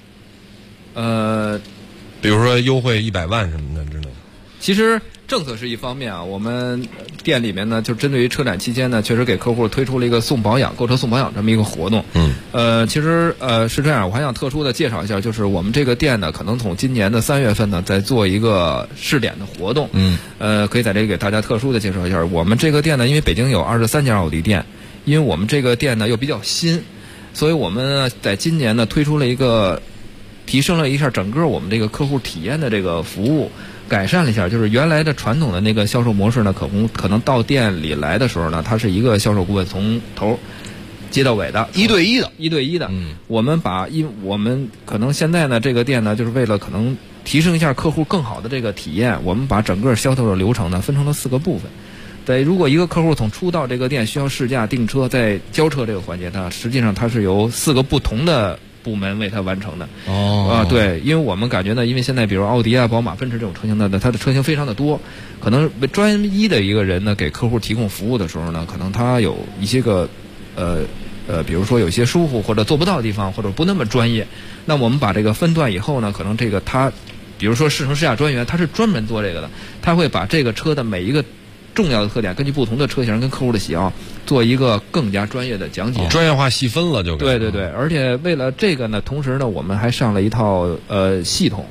比如说优惠100万什么的之类的。 其实政策是一方面啊，我们店里面呢，就针对于车展期间呢，确实给客户推出了一个送保养、购车送保养这么一个活动。其实是这样，我还想特殊的介绍一下，就是我们这个店呢，可能从今年的3月份呢，在做一个试点的活动。可以在这里给大家特殊的介绍一下，我们这个店呢，因为北京有23家奥迪店，因为我们这个店呢又比较新，所以我们在今年呢推出了一个提升了一下整个我们这个客户体验的这个服务。改善了一下，就是原来的传统的那个销售模式呢，可能到店里来的时候呢，他是一个销售顾问从头接到尾的， 一对一的。 我们可能现在呢，这个店呢，就是为了可能提升一下客户更好的这个体验，我们把整个销售的流程呢分成了4个部分。对，如果一个客户从初到这个店需要试驾、订车、再交车这个环节呢，实际上它是由4个不同的部门为它完成的。对，因为我们感觉呢，因为现在比如奥迪啊、宝马、奔驰这种车型的，它的车型非常的多，可能专一的一个人呢给客户提供服务的时候呢，可能他有一些个比如说有些疏忽或者做不到的地方，或者不那么专业。那我们把这个分段以后呢，可能这个他，比如说试乘试驾专员，他是专门做这个的，他会把这个车的每一个重要的特点，根据不同的车型跟客户的喜好，做一个更加专业的讲解， 专业化细分了就。 对，而且为了这个呢，同时呢，我们还上了一套系统。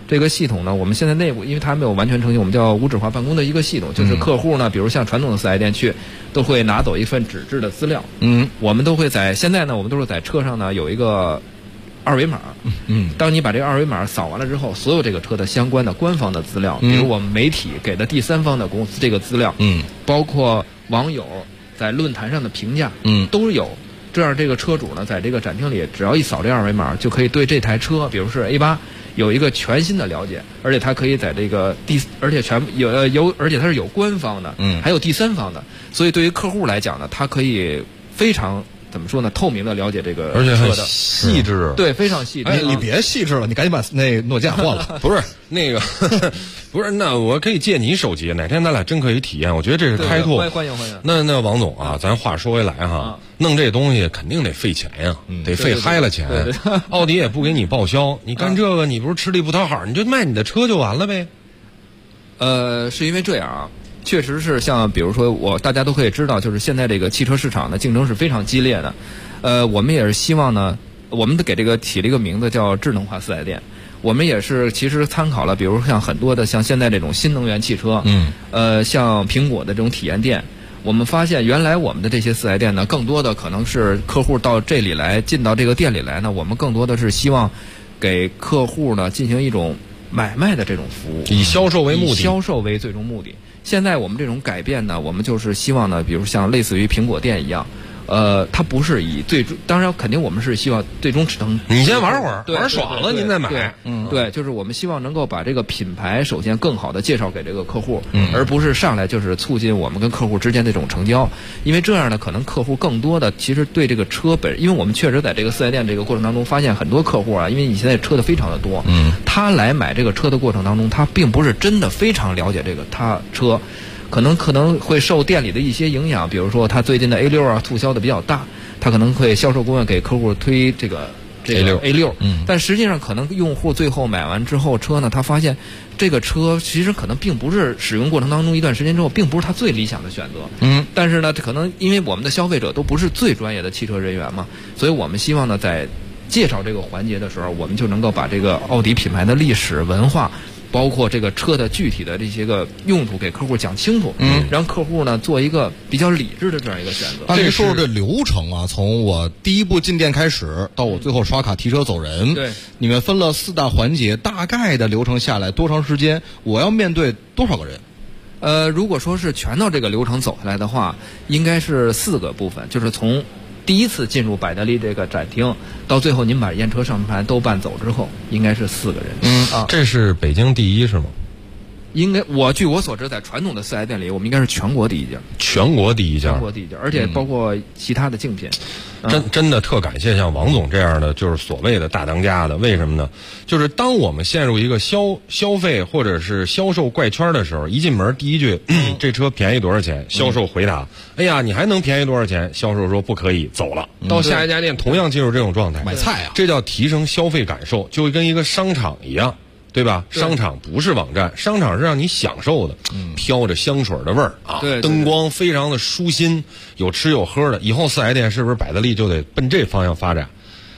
这个系统呢，我们现在内部因为它还没有完全成型，我们叫无纸化办公的一个系统，就是客户呢，比如像传统的4S店去，都会拿走一份纸质的资料。我们都会现在呢，我们都是在车上呢有一个二维码。当你把这个二维码扫完了之后，所有这个车的相关的官方的资料，比如我们媒体给的第三方的公司这个资料，包括网友在论坛上的评价，都有。这样这个车主呢，在这个展厅里，只要一扫这二维码，就可以对这台车，比如是 A8，有一个全新的了解，而且它可以在这个而且而且它是有官方的，还有第三方的，所以对于客户来讲呢，它可以非常怎么说呢，透明的了解这个车的， 而且很细致， 对，非常细致。 你别细致了，你赶紧把那诺基亚换了。 不是那个，不是，那我可以借你手机，哪天咱俩真可以体验，我觉得这是开拓。 欢迎。 那王总啊，咱话说回来哈，弄这东西肯定得费钱呀，得费嗨了钱。奥迪也不给你报销，你干这个你不是吃力不讨好，你就卖你的车就完了呗。 是因为这样啊。确实是像比如说大家都可以知道，就是现在这个汽车市场的竞争是非常激烈的。我们也是希望呢，我们给这个起了一个名字叫智能化4S店。我们也是其实参考了，比如像很多的像现在这种新能源汽车，像苹果的这种体验店。我们发现原来我们的这些4S店呢，更多的可能是客户到这里来，进到这个店里来呢，我们更多的是希望给客户呢进行一种买卖的这种服务， 以销售为目的， 以销售为最终目的。现在我们这种改变呢，我们就是希望呢，比如像类似于苹果店一样，它不是以当然肯定我们是希望最终你先玩会儿，玩爽了您再买。 对，就是我们希望能够把这个品牌首先更好的介绍给这个客户，而不是上来就是促进我们跟客户之间的这种成交。因为这样呢，可能客户更多的其实对这个车因为我们确实在这个4S店这个过程当中发现很多客户啊，因为你现在车的非常的多，他来买这个车的过程当中，他并不是真的非常了解这个车。可能会受店里的一些影响，比如说他最近的 A6 啊促销的比较大，他可能会销售顾问给客户推这个 A6，但实际上可能用户最后买完之后车呢，他发现这个车其实可能并不是使用过程当中一段时间之后，并不是他最理想的选择。但是呢，可能因为我们的消费者都不是最专业的汽车人员嘛，所以我们希望呢，在介绍这个环节的时候，我们就能够把这个奥迪品牌的历史文化，包括这个车的具体的这些个用途给客户讲清楚，让客户呢做一个比较理智的这样一个选择。 这说说这流程啊，从我第一步进店开始到我最后刷卡提车走人， 对， 你们分了4大环节，大概的流程下来多长时间？我要面对多少个人？ 如果说是全到这个流程走下来的话，应该是4个部分，就是从第一次进入百德利这个展厅，到最后您把验车上牌都办走之后，应该是4个人。 这是北京第一是吗？ 应该据我所知，在传统的4S店里，我们应该是全国第一家。 全国第一家， 而且包括其他的竞品。 真的特感谢像王总这样的，就是所谓的大当家的。为什么呢？就是当我们陷入一个消费或者是销售怪圈的时候，一进门第一句这车便宜多少钱？销售回答：哎呀，你还能便宜多少钱？销售说不可以，走了。到下一家店同样进入这种状态， 买菜啊， 这叫提升消费感受，就跟一个商场一样。对吧？商场不是网站，商场是让你享受的，飘着香水的味儿啊，灯光非常的舒心，有吃有喝的。以后4S店是不是百德利就得奔这方向发展？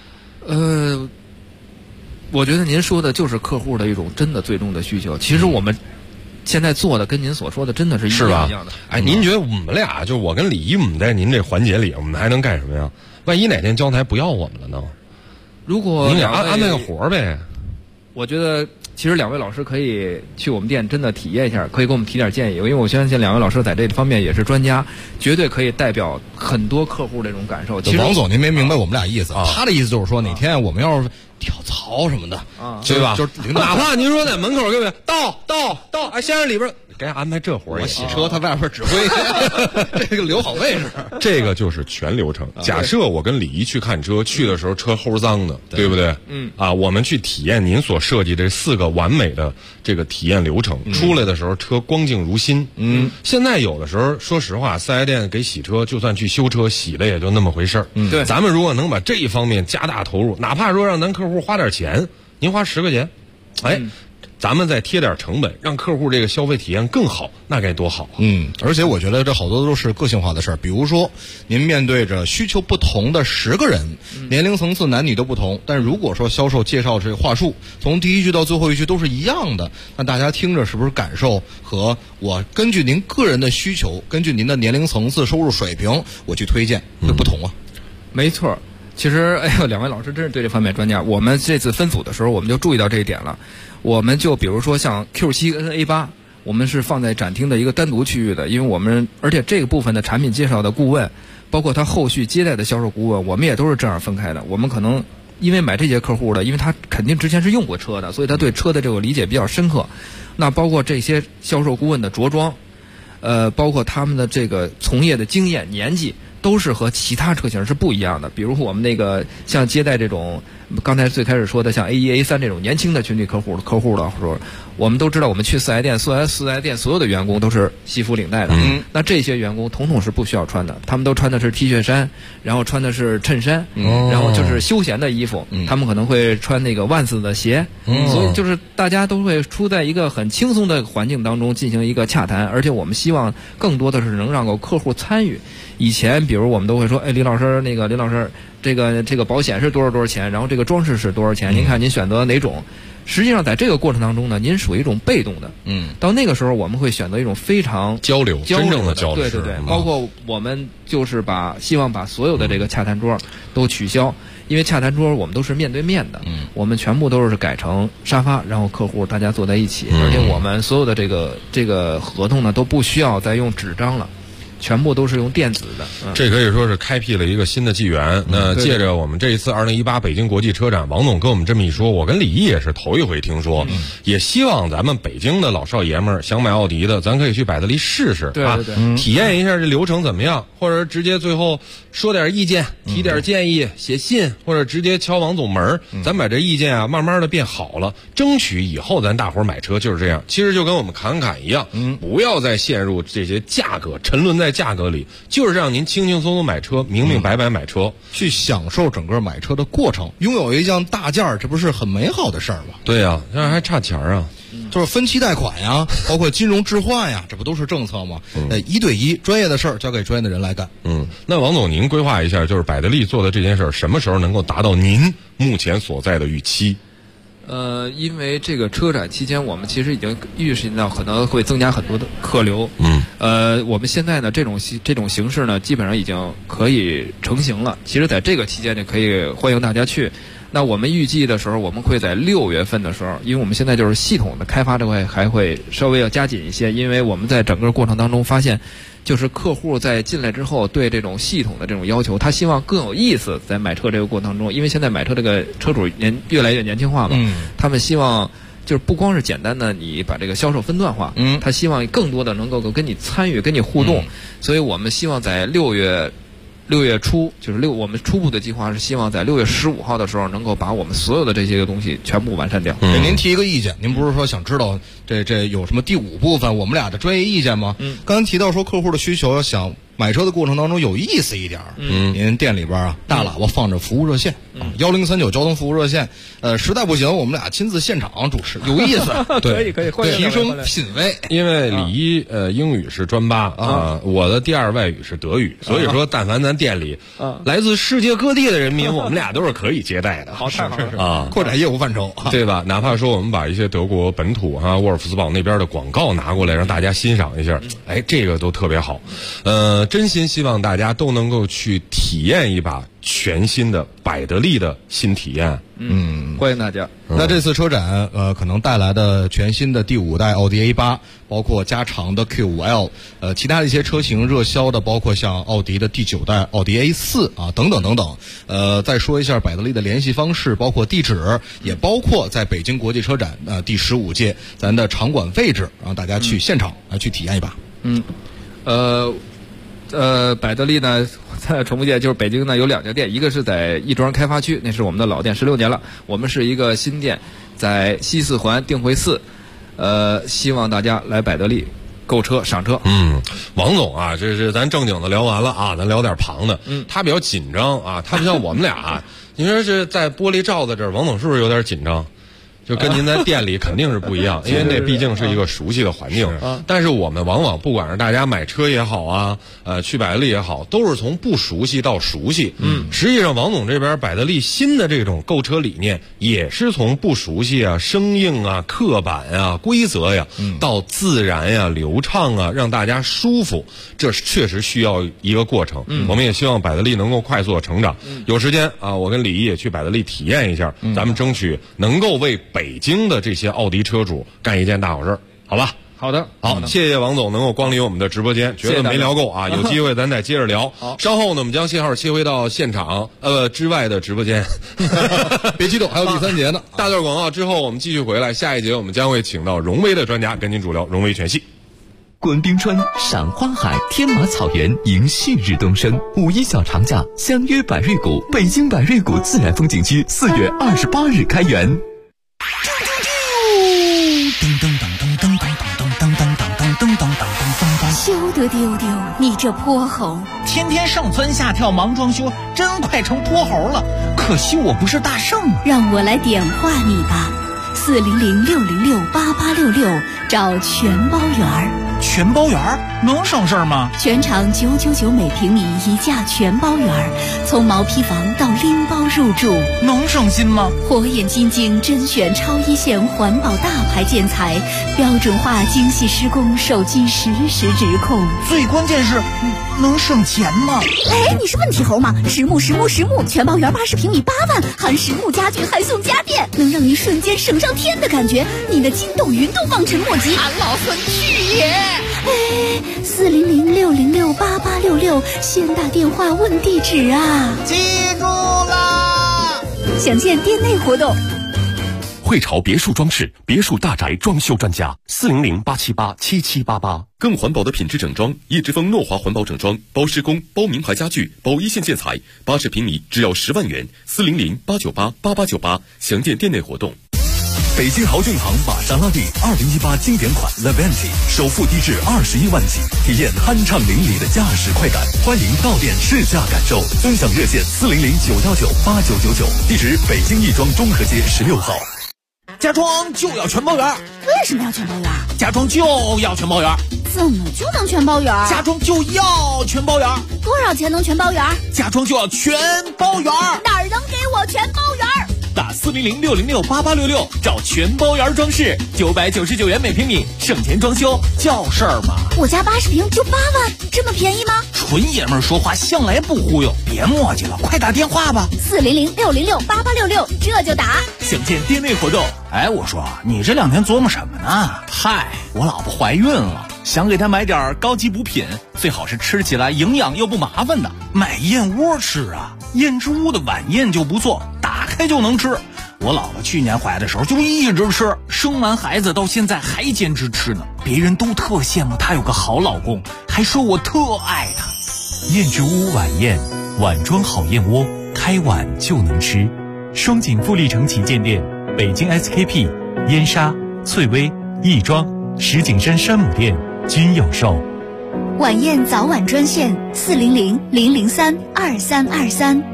我觉得您说的就是客户的一种真的最终的需求。其实我们现在做的跟您所说的真的是一样一样的。 哎，您觉得我们俩就是我跟李一，我们在您这环节里，我们还能干什么呀？万一哪天交台不要我们了呢？ 如果您俩安排个活呗。 我觉得其实2位老师可以去我们店真的体验一下，可以给我们提点建议，因为我相信2位老师在这方面也是专家，绝对可以代表很多客户这种感受。其实王总您没明白我们俩意思，他的意思就是说哪天我们要是跳槽什么的， 对吧？ 就是哪怕您说在门口对不对？到，哎，先生里边给安排这活儿， 我洗车，他外边指挥，这个留好位置。 这个就是全流程。假设我跟李怡去看车，去的时候车齁脏的，对不对？我们去体验您所设计这4个完美的这个体验流程，出来的时候车光净如新。现在有的时候说实话，4S店给洗车，就算去修车洗了也就那么回事儿。 对， 咱们如果能把这一方面加大投入，哪怕说让咱客户花点钱，您花10块钱，哎。 咱们再贴点成本，让客户这个消费体验更好，那该多好啊！ 而且我觉得这好多都是个性化的事儿。比如说，您面对着需求不同的10个人，年龄层次男女都不同，但如果说销售介绍这个话术，从第一句到最后一句都是一样的，那大家听着是不是感受和我根据您个人的需求，根据您的年龄层次、收入水平，我去推荐会不同啊？ 没错。其实，两位老师真是对这方面专家。我们这次分组的时候，我们就注意到这一点了。我们就比如说像 Q7 跟 A8，我们是放在展厅的一个单独区域的，因为而且这个部分的产品介绍的顾问，包括他后续接待的销售顾问，我们也都是这样分开的。我们可能因为买这些客户的，因为他肯定之前是用过车的，所以他对车的这个理解比较深刻。那包括这些销售顾问的着装，包括他们的这个从业的经验、年纪，都是和其他车型是不一样的。比如我们那个像接待这种刚才最开始说的像 A1、A3 这种年轻的群体客户的时候，我们都知道，我们去4S店所有的员工都是西服领带的。那这些员工统统是不需要穿的，他们都穿的是 T 恤衫，然后穿的是衬衫，然后就是休闲的衣服，他们可能会穿那个万斯的鞋，所以就是大家都会处在一个很轻松的环境当中进行一个洽谈，而且我们希望更多的是能让客户参与。以前比如我们都会说，李老师，这个保险是多少钱，然后这个装饰是多少钱，您看您选择哪种。实际上在这个过程当中呢，您属于一种被动的。到那个时候我们会选择一种非常交流真正的交流。 对，包括我们就是希望把所有的这个洽谈桌都取消，因为洽谈桌我们都是面对面的，我们全部都是改成沙发，然后客户大家坐在一起，而且我们所有的这个合同呢都不需要再用纸张了。全部都是用电子的， 这可以说是开辟了一个新的纪元。那借着我们这一次2018北京国际车展，王总跟我们这么一说，我跟李毅也是头一回听说，也希望咱们北京的老少爷们儿想买奥迪的，咱可以去百得利试试啊，体验一下这流程怎么样，或者直接最后说点意见，提点建议，写信，或者直接敲王总门，咱把这意见啊慢慢的变好了，争取以后咱大伙儿买车就是这样。其实就跟我们侃侃一样，不要再陷入这些价格，沉沦在价格里，就是让您轻轻松松买车，明明白白买车， 去享受整个买车的过程，拥有一辆大件儿，这不是很美好的事儿吗？ 对啊，这还差钱啊， 就是分期贷款呀，包括金融置换呀，这不都是政策吗？一对一，专业的事儿交给专业的人来干。 那王总，您规划一下，就是百得利做的这件事儿，什么时候能够达到您目前所在的预期？ 因为这个车展期间，我们其实已经预示到可能会增加很多的客流。我们现在呢，这种形式呢，基本上已经可以成型了。其实，在这个期间呢，可以欢迎大家去。那我们预计的时候，我们会在6月份的时候，因为我们现在就是系统的开发这块还会稍微要加紧一些，因为我们在整个过程当中发现，就是客户在进来之后对这种系统的这种要求，他希望更有意思，在买车这个过程当中，因为现在买车这个车主越来越年轻化嘛，他们希望就是不光是简单的你把这个销售分段化，他希望更多的能够跟你参与、跟你互动，所以我们希望在6月初，就是我们初步的计划是希望在6月15号的时候能够把我们所有的这些个东西全部完善掉。 给您提一个意见，您不是说想知道这有什么第5部分我们俩的专业意见吗？刚才提到说客户的需求想买车的过程当中有意思一点，您店里边啊大喇叭放着服务热线，1039交通服务热线，实在不行我们俩亲自现场主持，有意思， 可以提升品味。 因为李一英语是专8啊，我的第2外语是德语，所以说但凡咱店里来自世界各地的人民，我们俩都是可以接待的。 好，太好了啊， 扩展业务范畴， 对吧？哪怕说我们把一些德国本土沃尔夫斯堡那边的广告拿过来，让大家欣赏一下，这个都特别好。真心希望大家都能够去体验一把全新的百得利的新体验。 欢迎大家。 那这次车展可能带来的全新的第5代奥迪 A8，包括加长的 Q5L，其他的一些车型热销的，包括像奥迪的第9代奥迪 A4啊等等等等。再说一下百得利的联系方式，包括地址，也包括在北京国际车展第15届咱的场馆位置，让大家去现场来去体验一把。 百得利呢，在重复界就是北京呢有2家店，一个是在亦庄开发区，那是我们的老店，16年了。我们是一个新店，在西四环定慧寺。希望大家来百得利购车赏车。 王总啊，这是咱正经的聊完了啊，咱聊点旁的。他比较紧张啊，他不像我们俩。你说是在玻璃罩子这儿，王总是不是有点紧张？ 就跟您在店里肯定是不一样，因为那毕竟是一个熟悉的环境。但是我们往往不管是大家买车也好啊，去百得利也好，都是从不熟悉到熟悉。实际上王总这边百得利新的这种购车理念，也是从不熟悉啊、生硬啊、刻板啊、规则呀，到自然呀、流畅啊，让大家舒服，这确实需要一个过程。我们也希望百得利能够快速的成长。有时间啊，我跟李毅也去百得利体验一下，咱们争取能够为北京的这些奥迪车主干一件大好事，好吧？ 好的， 好，谢谢王总能够光临我们的直播间，觉得没聊够啊，有机会咱再接着聊。稍后呢，我们将信号切回到现场之外的直播间。 别激动，还有第3节呢。 大段广告之后，我们继续回来。下一节我们将会请到荣威的专家跟您主聊荣威全系。 观冰川，赏花海，天马草原，迎旭日东升。5·1小长假，相约百瑞谷，北京百瑞谷自然风景区4月28日开园。 噔噔噔噔噔噔噔噔噔噔噔噔噔噔。 休得丢丢，你这泼猴！ 天天上蹿下跳忙装修，真快成泼猴了。可惜我不是大圣啊。 让我来点化你吧，400-606-8866，找全包园。 全包园能省事儿吗？ 全场999每平米一价全包园，从毛坯房到拎包入住， 能省心吗？ 火眼金睛甄选超一线环保大牌建材，标准化精细施工，手机实时直控。 最关键是能省钱吗？ 哎，你是问题猴吗？实木全包园80平米8万，含实木家具还送家电，能让你瞬间省上天的感觉。你的筋斗云都望尘莫及。 俺老孙去也！ 哎，400-606-8866，先打电话问地址啊！ 记住啦！ 详见店内活动。 汇潮别墅装饰，别墅大宅装修专家，400-878-7788。更环保的品质整装，叶之峰诺华环保整装，包施工、包名牌家具、包一线建材，80平米只要10万元，400-898-8898，详见店内活动。 北京豪骏堂玛莎拉蒂2018经典款 Levante 首付低至21万起，体验酣畅淋漓的驾驶快感。欢迎到店试驾感受，尊享热线400-919-8999，地址北京亦庄中和街16号。 家装就要全包圆。 为什么要全包圆？ 家装就要全包圆。 怎么就能全包圆？ 家装就要全包圆。 多少钱能全包圆？ 家装就要全包圆。 哪儿能给我全包圆？ 打400-606-8866，找全包圆装饰，999元每平米，省钱装修叫事儿吗？ 我家80平就8万，这么便宜吗？ 纯爷们儿说话向来不忽悠，别磨叽了，快打电话吧 ，400-606-8866，这就打。 想见店内活动。哎，我说你这2天琢磨什么呢？嗨，我老婆怀孕了，想给她买点高级补品，最好是吃起来营养又不麻烦的。买燕窝吃啊，燕之屋的晚宴就不错，打开就能吃。我姥姥去年怀的时候就一直吃，生完孩子到现在还坚持吃呢。别人都特羡慕她有个好老公，还说我特爱她。 燕之屋晚宴，碗装好燕窝，开碗就能吃。双井富力城旗舰店，北京 SKP、燕莎、翠微、亦庄、石景山山姆店均有售。 晚宴早晚专线400-003-2323。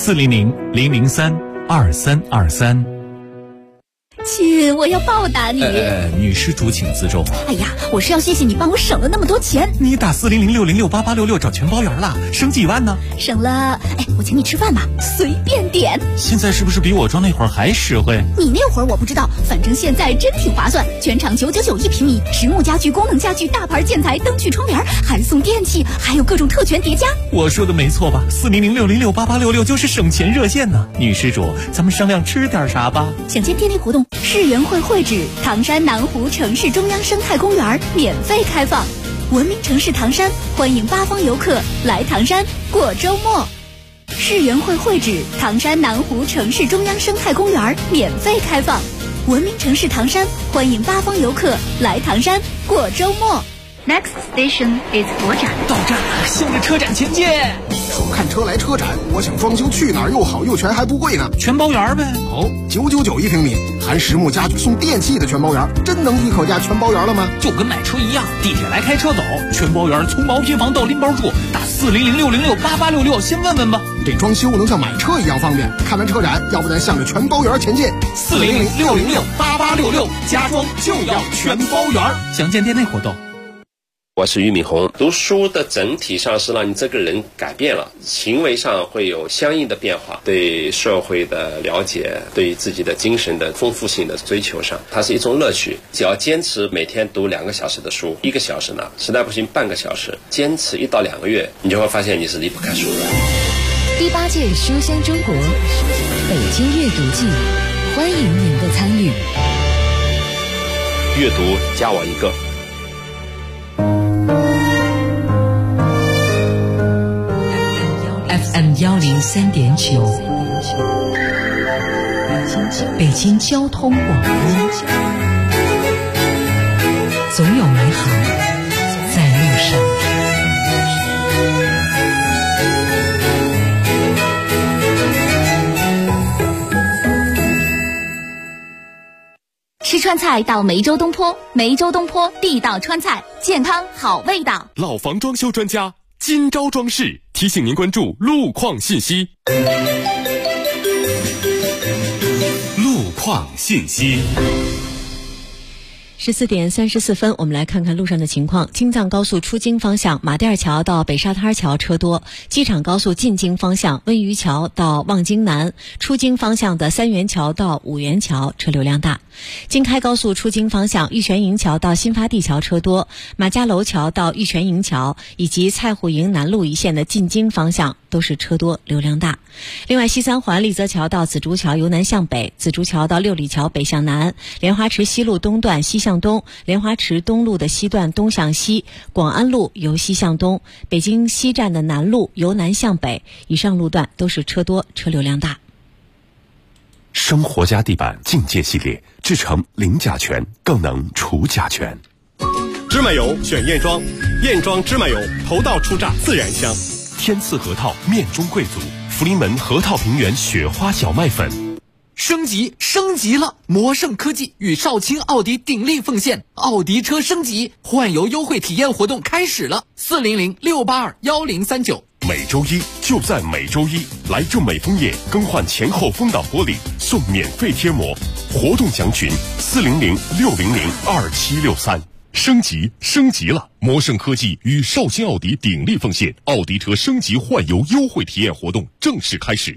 400-003-2323。 亲，我要报答你。 女施主请自重。 哎呀，我是要谢谢你帮我省了那么多钱。 你打400-606-8866找全包圆了，省几万呢？ 省了，我请你吃饭吧，随便点。 现在是不是比我装那会儿还实惠？ 你那会儿我不知道，反正现在真挺划算。全场999一平米，实木家具、功能家具、大牌建材、灯具、窗帘，还送电器，还有各种特权叠加。 我说的没错吧？400-606-8866就是省钱热线呢。女施主，咱们商量吃点啥吧？ 想见店内活动。世园会会址唐山南湖城市中央生态公园免费开放，文明城市唐山欢迎8方游客来唐山过周末。世园会会址唐山南湖城市中央生态公园免费开放，文明城市唐山欢迎8方游客来唐山过周末。Next station is 佛展。 到站了，向着车展前进。 说看车来车展，我想装修去哪儿又好又全还不贵呢？ 全包圆呗。 哦，999一平米，含实木家具送电器的全包圆，真能一口价全包圆了吗？ 就跟买车一样，地铁来开车走，全包圆从毛坯房到拎包住，打 4006068866，先问问吧。 这装修能像买车一样方便，看完车展，要不咱向着全包圆前进。 4006068866，家装就要全包圆。详见店内活动。 我是俞敏洪。读书的整体上是让你这个人改变了，行为上会有相应的变化，对社会的了解，对自己的精神的丰富性的追求上，它是一种乐趣。只要坚持每天读2个小时的书，1个小时呢，实在不行半个小时，坚持1到2个月，你就会发现你是离不开书的。 第8届书香中国北京阅读季，欢迎您的参与。 阅读加我一个。 FM 103.9，北京交通广播，总有美好在路上。 吃川菜到梅州东坡，梅州东坡地道川菜，健康好味道。 老房装修专家金招装饰提醒您关注路况信息。路况信息。 14点34分，我们来看看路上的情况。京藏高速出京方向马甸桥到北沙滩桥车多，机场高速进京方向温榆桥到望京南，出京方向的三元桥到五元桥车流量大。京开高速出京方向玉泉营桥到新发地桥车多，马家楼桥到玉泉营桥以及菜户营南路一线的进京方向都是车多流量大。另外，西三环丽泽桥到紫竹桥由南向北，紫竹桥到六里桥北向南，莲花池西路东段西向东，莲花池东路的西段东向西，广安路由西向东，北京西站的南路由南向北，以上路段都是车多车流量大。 生活家地板境界系列，制成零甲醛，更能除甲醛。 芝麻油选燕庄，燕庄芝麻油头道出榨，自然香。 天赐核桃面中贵族，福临门核桃平原雪花小麦粉。 升级了！魔盛科技与少卿奥迪鼎力奉献，奥迪车升级换油优惠体验活动开始了，400-682-1039。 每周一就在每周一，来正美枫叶更换前后风挡玻璃送免费贴膜，活动详询400-600-2763。 升级了！魔盛科技与少卿奥迪鼎力奉献，奥迪车升级换油优惠体验活动正式开始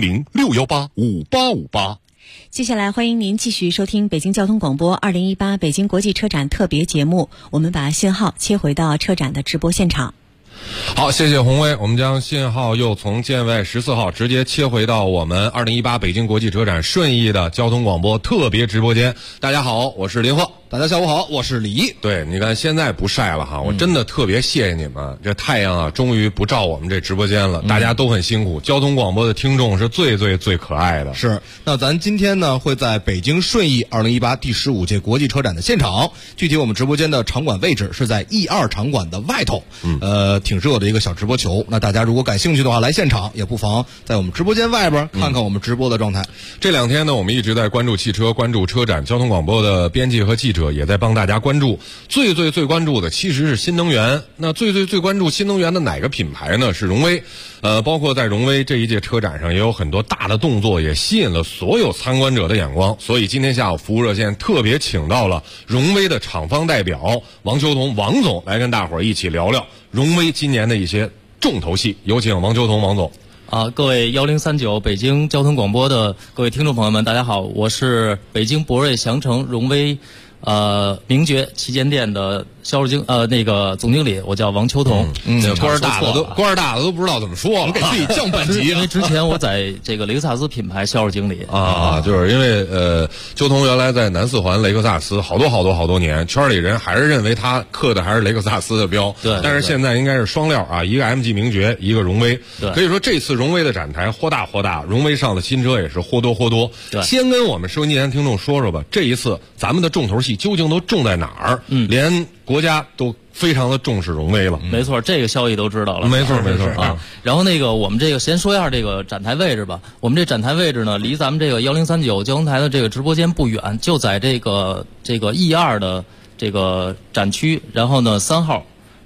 ，400-618-5858。 接下来欢迎您继续收听北京交通广播2018北京国际车展特别节目，我们把信号切回到车展的直播现场。 好，谢谢洪威，我们将信号又从建外14号直接切回到我们2018北京国际车展顺义的交通广播特别直播间。大家好，我是林鹤。 大家下午好，我是李毅。 对，你看现在不晒了哈，我真的特别谢谢你们。这太阳啊，终于不照我们这直播间了，大家都很辛苦。交通广播的听众是最可爱的。 是，那咱今天呢会在北京顺义2018第15届国际车展的现场，具体我们直播间的场馆位置是在E2场馆的外头，挺热的一个小直播球。那大家如果感兴趣的话，来现场也不妨在我们直播间外边看看我们直播的状态。 这2天呢，我们一直在关注汽车，关注车展，交通广播的编辑和记者也在帮大家关注。最关注的其实是新能源。那最关注新能源的哪个品牌呢？是荣威。包括在荣威这一届车展上也有很多大的动作，也吸引了所有参观者的眼光。所以今天下午服务热线特别请到了荣威的厂方代表王秋桐王总来跟大伙儿一起聊聊荣威今年的一些重头戏。有请王秋桐王总。 各位1039北京交通广播的各位听众朋友们，大家好，我是北京博瑞祥城荣威名爵旗舰店的销售总经理，我叫王秋桐。 官儿大的都不知道怎么说了， 给自己降半级。 因为之前我在这个雷克萨斯品牌销售经理就是因为秋桐原来在南4环雷克萨斯好多年，圈里人还是认为他刻的还是雷克萨斯的标。 对， 但是现在应该是双料啊，一个 MG 名爵，一个荣威。 对， 可以说这次荣威的展台豁大，荣威上的新车也是豁多。 对， 先跟我们收音机前听众说说吧，这一次咱们的重头戏究竟都重在哪儿？连国家都非常的重视荣威了。 没错，这个消息都知道了。 没错啊。然后我们这个先说一下这个展台位置吧。我们这展台位置呢，离咱们这个1039交通台的这个直播间不远，就在这个E2的这个展区，然后呢3号。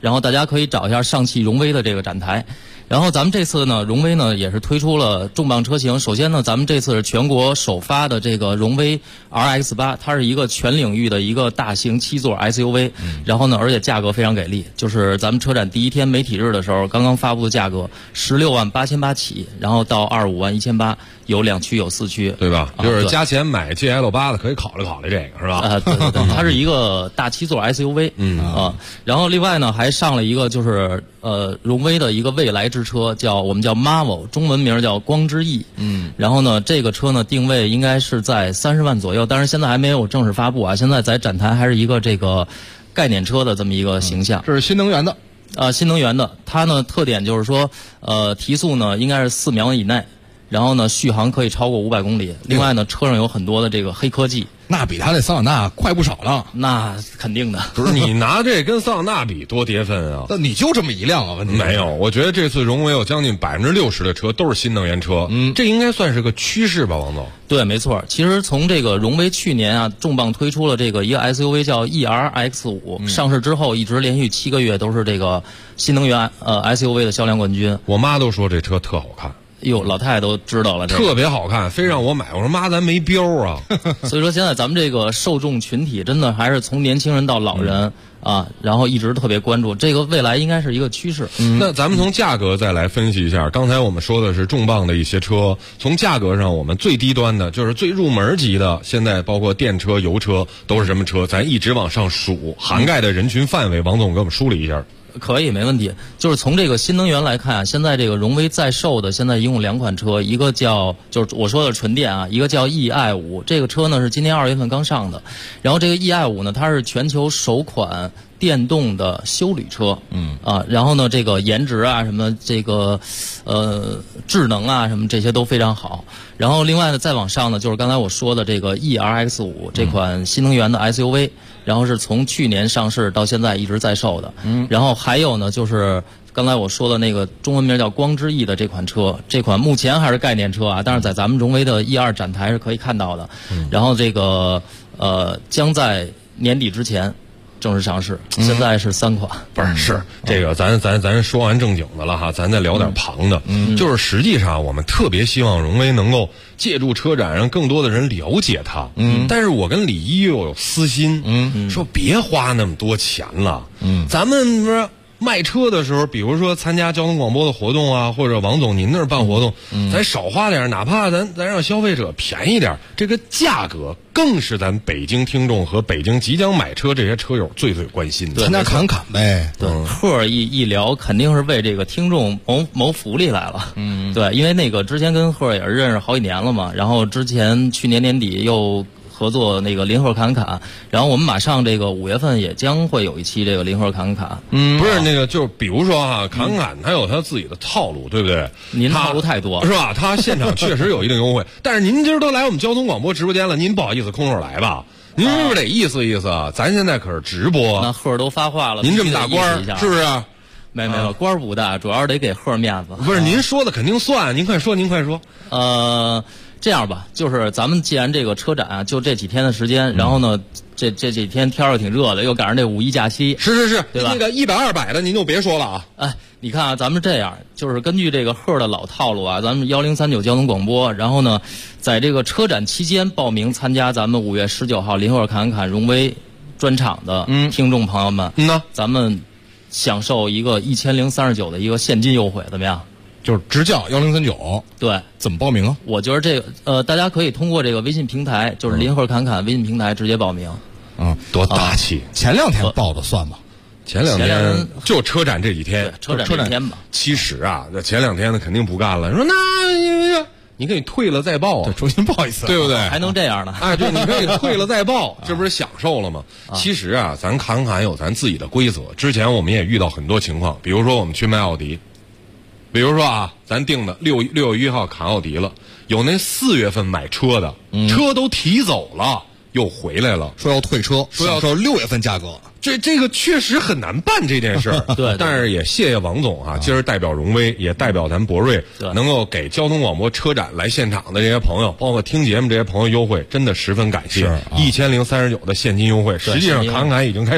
然后大家可以找一下上汽荣威的这个展台。然后咱们这次呢，荣威呢也是推出了重磅车型。首先呢，咱们这次是全国首发的这个荣威 RX8， 它是一个全领域的一个大型7座 SUV。然后呢，而且价格非常给力，就是咱们车展第一天媒体日的时候刚刚发布的价格，16.88000起，然后到25.18000，有2驱有4驱， 对吧？就是加钱买 GL8 的可以考虑考虑这个，是吧？ 对对对，它是一个大7座 SUV。然后另外呢，还上了一个就是荣威的一个未来之车，我们叫 Marvel， 中文名叫光之翼。然后呢，这个车呢定位应该是在30万左右，但是现在还没有正式发布啊。现在在展台还是一个这个概念车的这么一个形象。 这是新能源的。 新能源的，它呢特点就是说，提速呢应该是4秒以内，然后呢续航可以超过500公里。另外呢，车上有很多的这个黑科技。 那比他那桑塔纳快不少了。 那肯定的。 不是你拿这跟桑塔纳比多跌份啊？ 那你就这么一辆啊？问题没有，我觉得这次荣威有将近60%的车都是新能源车。这应该算是个趋势吧，王总？ 对，没错。其实从这个荣威去年啊重磅推出了这个一个 SUV 叫 ERX5，上市之后一直连续7个月都是这个新能源SUV 的销量冠军。 我妈都说这车特好看。 哟，老太太都知道了， 特别好看，非让我买。我说妈，咱没标啊。 所以说现在咱们这个受众群体真的还是从年轻人到老人啊，然后一直特别关注这个，未来应该是一个趋势。 那咱们从价格再来分析一下，刚才我们说的是重磅的一些车，从价格上我们最低端的就是最入门级的，现在包括电车、油车都是什么车？咱一直往上数，涵盖的人群范围，王总给我们梳理一下。 可以，没问题。就是从这个新能源来看，现在这个荣威在售的现在一共2款车，一个就是我说的纯电啊，一个叫 eI5， 这个车呢是今年2月份刚上的。然后这个 eI5 呢，它是全球首款电动的休旅车。然后呢，这个颜值啊，什么这个智能啊，什么这些都非常好。然后另外呢，再往上呢，就是刚才我说的这个 ERX5 这款新能源的 SUV。然后是从去年上市到现在一直在售的。然后还有呢，就是刚才我说的那个中文名叫光之翼的这款车，这款目前还是概念车啊，但是在咱们荣威的E2展台是可以看到的。然后这个将在年底之前正式上市，现在是3款。 不是这个，咱说完正经的了哈，咱再聊点旁的。就是实际上我们特别希望荣威能够借助车展让更多的人了解它。但是我跟李一又有私心。说别花那么多钱了。咱们不是卖车的时候，比如说参加交通广播的活动啊，或者王总您那儿办活动，咱少花点，哪怕咱让消费者便宜点，这个价格更是咱北京听众和北京即将买车这些车友最关心的。 参加侃侃呗。 对，贺一聊肯定是为这个听众谋福利来了。对，因为那个之前跟贺也是认识好几年了嘛，然后之前去年年底又合作那个林贺侃侃，然后我们马上这个5月份也将会有一期这个林贺侃侃。 不是那个，就比如说哈，侃侃他有他自己的套路，对不对？ 您套路太多是吧？他现场确实有一定优惠，但是您今儿都来我们交通广播直播间了，您不好意思空手来吧？您是不是得意思意思啊？咱现在可是直播， 那贺都发话了， 您这么大官儿是不是？ 没有，官儿不大，主要是得给贺面子。 不是您说的肯定算，您快说。 这样吧，就是咱们既然这个车展啊，就这几天的时间，然后呢，这几天天儿又挺热的，又赶上这5一假期， 是， 对吧？ 那个100、200的您就别说了啊。 哎，你看啊，咱们这样，就是根据这个贺的老套路啊，咱们1039交通广播，然后呢，在这个车展期间报名参加咱们5月19号林贺侃侃荣威专场的听众朋友们，咱们享受一个1039的一个现金优惠，怎么样？ 就是直叫1039， 对， 怎么报名啊？ 我觉得这个大家可以通过这个微信平台，就是林贺侃侃微信平台直接报名。 多大气！ 前2天报的算吗？ 前2天就车展这几天， 车展这天吧。 其实啊，那前2天呢肯定不干了，说那你可以退了再报啊， 重新报一次， 对不对？ 还能这样呢？ 哎，对，你可以退了再报，这不是享受了吗？其实啊，咱侃侃有咱自己的规则。之前我们也遇到很多情况，比如说我们去卖奥迪。比如说啊，咱定的6月1号砍奥迪了，有那4月份买车的，车都提走了，又回来了， 说要退车，说要6月份价格。 这个确实很难办这件事儿。 对， 但是也谢谢王总啊，今儿代表荣威，也代表咱博瑞，能够给交通广播车展来现场的这些朋友，包括听节目这些朋友优惠，真的十分感谢。1039的现金优惠，实际上侃侃已经开始了。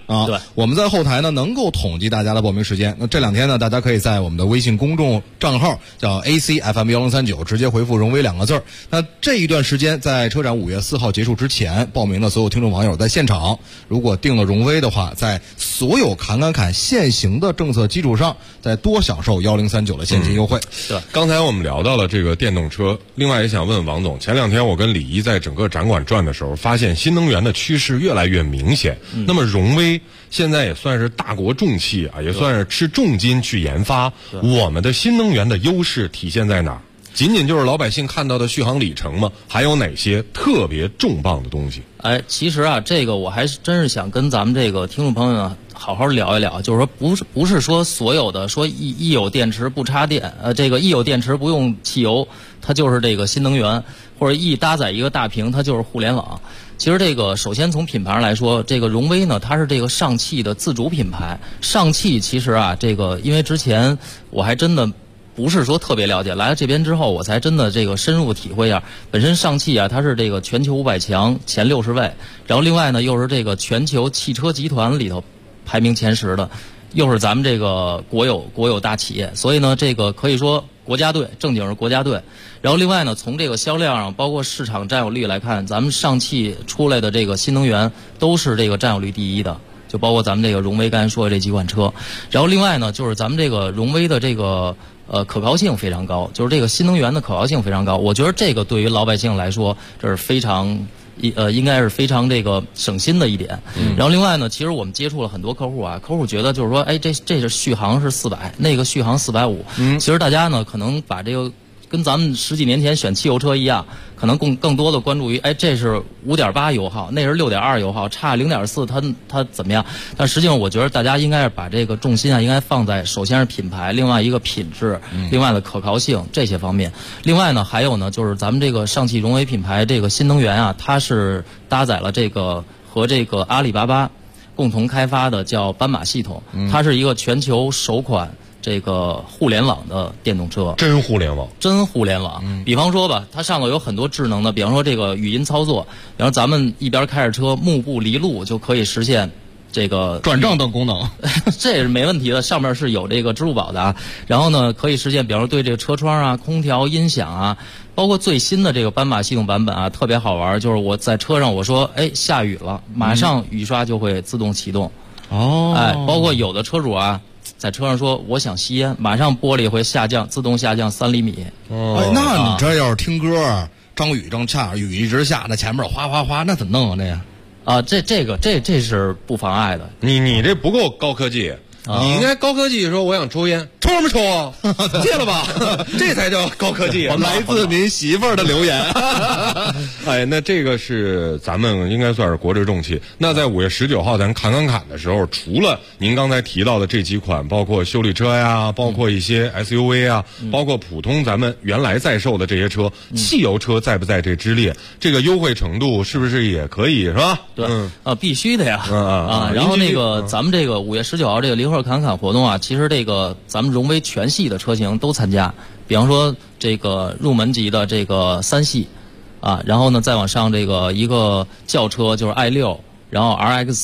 啊。 对， 我们在后台呢能够统计大家的报名时间。那这2天呢，大家可以在我们的微信公众账号叫 ACFM1039 直接回复荣威2个字。那这一段时间在车展5月4号结束之前报名的所有听众网友，在现场如果订了荣威的话，在所有侃现行的政策基础上，再多享受1039的现金优惠。 对， 刚才我们聊到了这个电动车，另外也想问王总，前2天我跟李一在整个展馆转的时候，发现新能源的趋势越来越明显。那么荣威现在也算是大国重器啊，也算是吃重金去研发。我们的新能源的优势体现在哪儿？仅仅就是老百姓看到的续航里程吗？还有哪些特别重磅的东西？ 其实啊，这个我还是真是想跟咱们这个听众朋友呢好好聊一聊，就是说不是说所有的说一有电池不插电，这个一有电池不用汽油，它就是这个新能源，或者一搭载一个大屏，它就是互联网。其实这个首先从品牌上来说，这个荣威呢，它是这个上汽的自主品牌。上汽其实啊，这个因为之前我还真的不是说特别了解，来了这边之后我才真的这个深入体会一下。本身上汽啊，它是这个全球500强前60位，然后另外呢又是这个全球汽车集团里头排名前10的，又是咱们这个国有大企业，所以呢这个可以说国家队，正经是国家队。然后另外呢，从这个销量上，包括市场占有率来看，咱们上汽出来的这个新能源都是这个占有率第一的，就包括咱们这个荣威刚才说的这几款车。然后另外呢，就是咱们这个荣威的这个可靠性非常高，就是这个新能源的可靠性非常高。我觉得这个对于老百姓来说，这是非常应该是非常这个省心的一点。然后另外呢，其实我们接触了很多客户啊，客户觉得就是说，这是续航是400，那个续航450。其实大家呢可能把这个跟咱们10几年前选汽油车一样，可能更多的关注于，这是5.8油耗，那是6.2油耗，差0.4，它怎么样？但实际上，我觉得大家应该是把这个重心啊，应该放在首先是品牌，另外一个品质，另外的可靠性这些方面。另外呢，还有呢，就是咱们这个上汽荣威品牌这个新能源啊，它是搭载了这个和这个阿里巴巴共同开发的叫斑马系统，它是一个全球首款这个互联网的电动车。 真互联网。比方说吧，它上头有很多智能的，比方说这个语音操作，然后咱们一边开着车目不离路就可以实现这个转账等功能。 这也是没问题的，上面是有这个支付宝的啊。然后呢，可以实现比方说对这个车窗啊、空调、音响啊，包括最新的这个斑马系统版本啊，特别好玩，就是我在车上我说下雨了，马上雨刷就会自动启动。包括有的车主啊在车上说我想吸烟，马上玻璃会自动下降3厘米。 那你这要是听歌，张雨正恰雨一直下，那前面哗哗哗，那怎么弄啊？ 这是不妨碍的。 你这不够高科技。你应该高科技说我想抽烟，抽什么抽啊？戒了吧，这才叫高科技。 来自您媳妇儿的留言。 那这个是咱们应该算是国之重器。那在5月19号咱侃的时候，除了您刚才提到的这几款，包括休旅车呀，包括一些 SUV 啊，包括普通咱们原来在售的这些车，汽油车在不在这之列？这个优惠程度是不是也可以是吧？ 对，必须的呀。然后那个咱们这个5月19号这个零号侃活动啊，其实这个咱们荣威全系的车型都参加，比方说这个入门级的这个3系啊，然后呢再往上这个一个轿车就是 i6，然后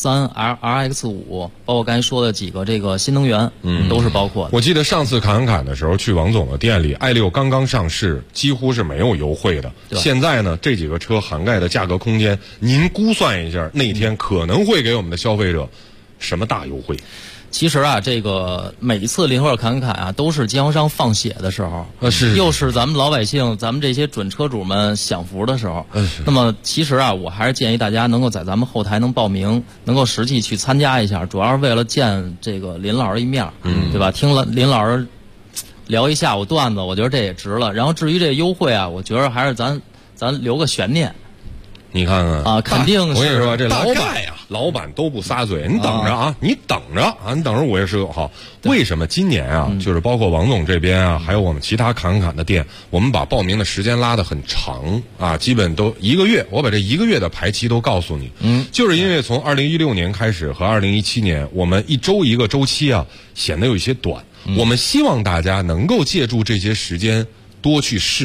RX3、RX5，包括刚才说的几个这个新能源，都是包括的。 我记得上次侃的时候去王总的店里，i6刚刚上市，几乎是没有优惠的。现在呢，这几个车涵盖的价格空间，您估算一下，那天可能会给我们的消费者什么大优惠？ 其实啊，这个每一次零号侃啊，都是经销商放血的时候，又是咱们老百姓、咱们这些准车主们享福的时候。那么其实啊，我还是建议大家能够在咱们后台能报名，能够实际去参加一下，主要是为了见这个林老师一面，对吧？听了林老师聊一下午段子，我觉得这也值了。然后至于这优惠啊，我觉得还是咱留个悬念。 你看看啊，肯定是。 我跟你说，这老板都不撒嘴，你等着啊，你等着5月19号。为什么今年啊，就是包括王总这边啊，还有我们其他侃的店，我们把报名的时间拉得很长啊，基本都1个月。我把这1个月的排期都告诉你，就是因为从2016年开始和2017年，我们1周1个周期啊，显得有一些短。我们希望大家能够借助这些时间多去试。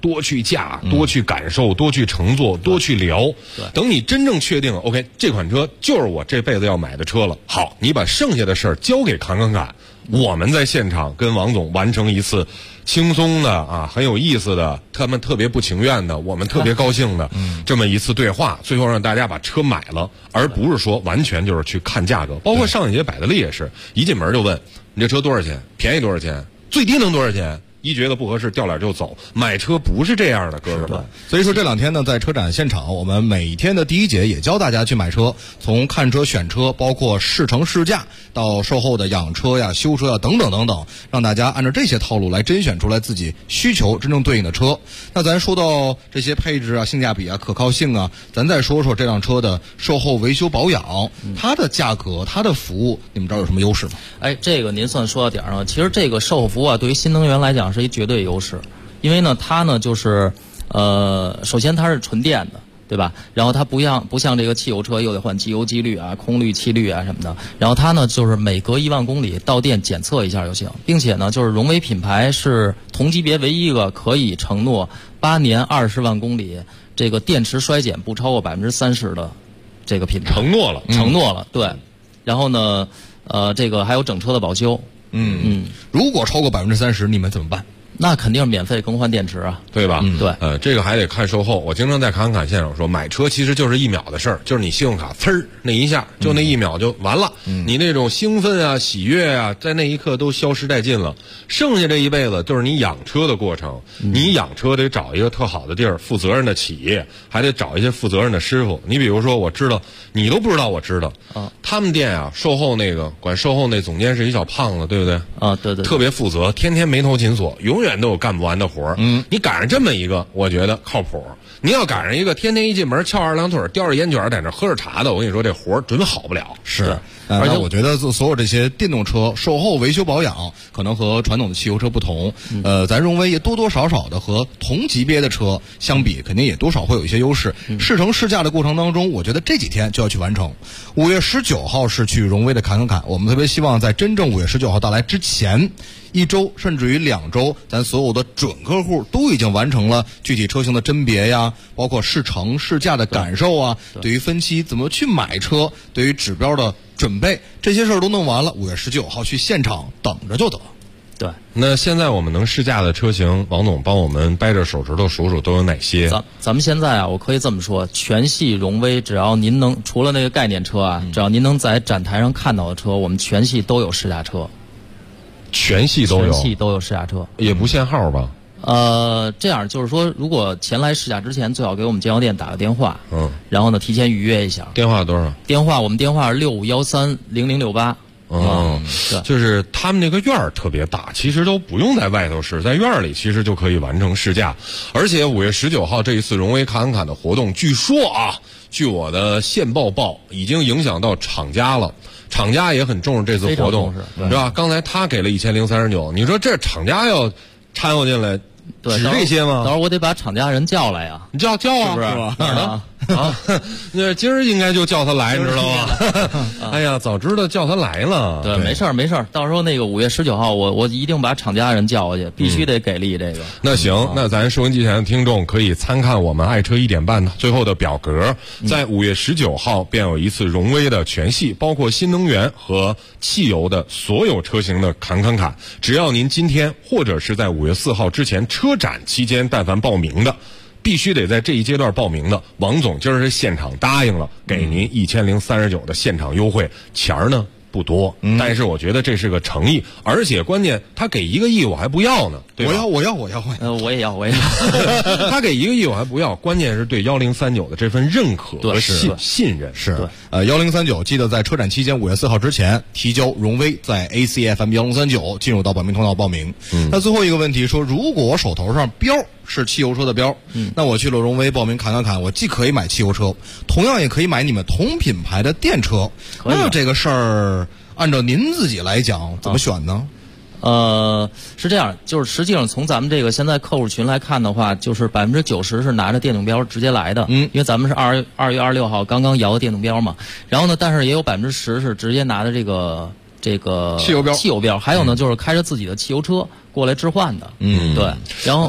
多去驾，多去感受，多去乘坐，多去聊。等你真正确定 OK 这款车就是我这辈子要买的车了，好，你把剩下的事儿交给侃，我们在现场跟王总完成一次轻松的啊，很有意思的，他们特别不情愿的，我们特别高兴的这么一次对话，最后让大家把车买了，而不是说完全就是去看价格。包括上一节百得利也是一进门就问你这车多少钱，便宜多少钱，最低能多少钱，一觉得不合适掉脸就走。买车不是这样的，哥哥们。 所以说这2天呢，在车展现场，我们每天的第一节也教大家去买车，从看车选车，包括试乘试驾，到售后的养车呀、修车呀等等等等，让大家按照这些套路来甄选出来自己需求真正对应的车。那咱说到这些配置啊、性价比啊、可靠性啊，咱再说说这辆车的售后维修保养，它的价格、它的服务，你们这儿有什么优势吗？ 哎，这个您算说到点儿上。其实这个售后服务啊，对于新能源来讲是一绝对优势，因为呢，它呢就是首先它是纯电的，对吧？然后它不像这个汽油车又得换机油机滤啊、空滤、气滤啊什么的。然后它呢就是每隔1万公里到店检测一下就行，并且呢就是荣威品牌是同级别唯一一个可以承诺8年20万公里这个电池衰减不超过30%的这个品牌。承诺了，对。然后呢这个还有整车的保修。 如果超过30%，你们怎么办？ 那肯定是免费更换电池啊， 对吧？ 对， 这个还得看售后。我经常在侃现场说，买车其实就是1秒的事儿，就是你信用卡那一下，就那1秒就完了。你那种兴奋啊、喜悦啊，在那一刻都消失殆尽了。剩下这一辈子就是你养车的过程。你养车得找一个特好的地儿，负责任的企业，还得找一些负责任的师傅。你比如说，我知道你都不知道，我知道他们店啊，售后管售后那总监是一小胖子，对不对？ 对， 特别负责，天天眉头紧锁，永远都有干不完的活儿。你赶上这么一个，我觉得靠谱。你要赶上一个天天一进门翘2两腿叼着烟卷在那喝着茶的，我跟你说这活儿准好不了。 是，而且我觉得所有这些电动车售后维修保养可能和传统的汽油车不同。咱荣威也多多少少的和同级别的车相比，肯定也多少会有一些优势。试乘试驾的过程当中，我觉得这几天就要去完成。5月19号是去荣威的侃，我们特别希望在真正5月19号到来之前1周甚至于2周，咱所有的准客户都已经完成了具体车型的甄别呀，包括试乘试驾的感受啊，对于分期怎么去买车，对于指标的准备，这些事儿都弄完了，5月19号去现场等着就得。 对， 那现在我们能试驾的车型，王总帮我们掰着手指头数数都有哪些？ 咱们现在啊，我可以这么说，全系荣威只要您能，除了那个概念车啊，只要您能在展台上看到的车，我们全系都有试驾车。 全系都有试驾车， 也不限号吧？ 这样就是说，如果前来试驾之前，最好给我们经销店打个电话，然后呢提前预约一下。 电话多少？ 我们电话是65130068。 就是他们那个院儿特别大，其实都不用在外头试，在院儿里其实就可以完成试驾。而且5月19号这一次荣威侃的活动，据说啊，据我的现报已经影响到厂家了。厂家也很重视这次活动，是吧？刚才他给了1039，你说这厂家要掺和进来， 对， 指这些吗？ 到时候我得把厂家人叫来呀， 你叫啊， 是不是？ 哪儿呢？那今儿应该就叫他来，你知道吗？哎呀，早知道叫他来了。 对，没事儿，到时候那个5月19号，我一定把厂家人叫过去，必须得给力这个。 那行，那咱收音机前的听众可以参看我们爱车1点半最后的表格，在5月19号便有一次荣威的全系，包括新能源和汽油的所有车型的侃。只要您今天或者是在5月4号之前车展期间但凡报名的，必须得在这一阶段报名的，王总今儿是现场答应了，给您1039的现场优惠，钱儿呢不多，但是我觉得这是个诚意，而且关键他给1个亿我还不要呢，对吧？ 我要， 我也要。 他给1个亿我还不要，关键是对1039的这份认可和信任。 是1039，记得在车展期间5月4号之前提交荣威在 ACFM 1039进入到报名通道报名。那最后一个问题说，如果我手头上标是汽油车的标，那我去了荣威报名侃，我既可以买汽油车，同样也可以买你们同品牌的电车。那这个事儿按照您自己来讲怎么选呢？ 是这样，就是实际上从咱们这个现在客户群来看的话，就是90%是拿着电动标直接来的，因为咱们是2月26号刚刚摇的电动标嘛。然后呢，但是也有10%是直接拿的这个汽油标，还有呢就是开着自己的汽油车过来置换的，对。然后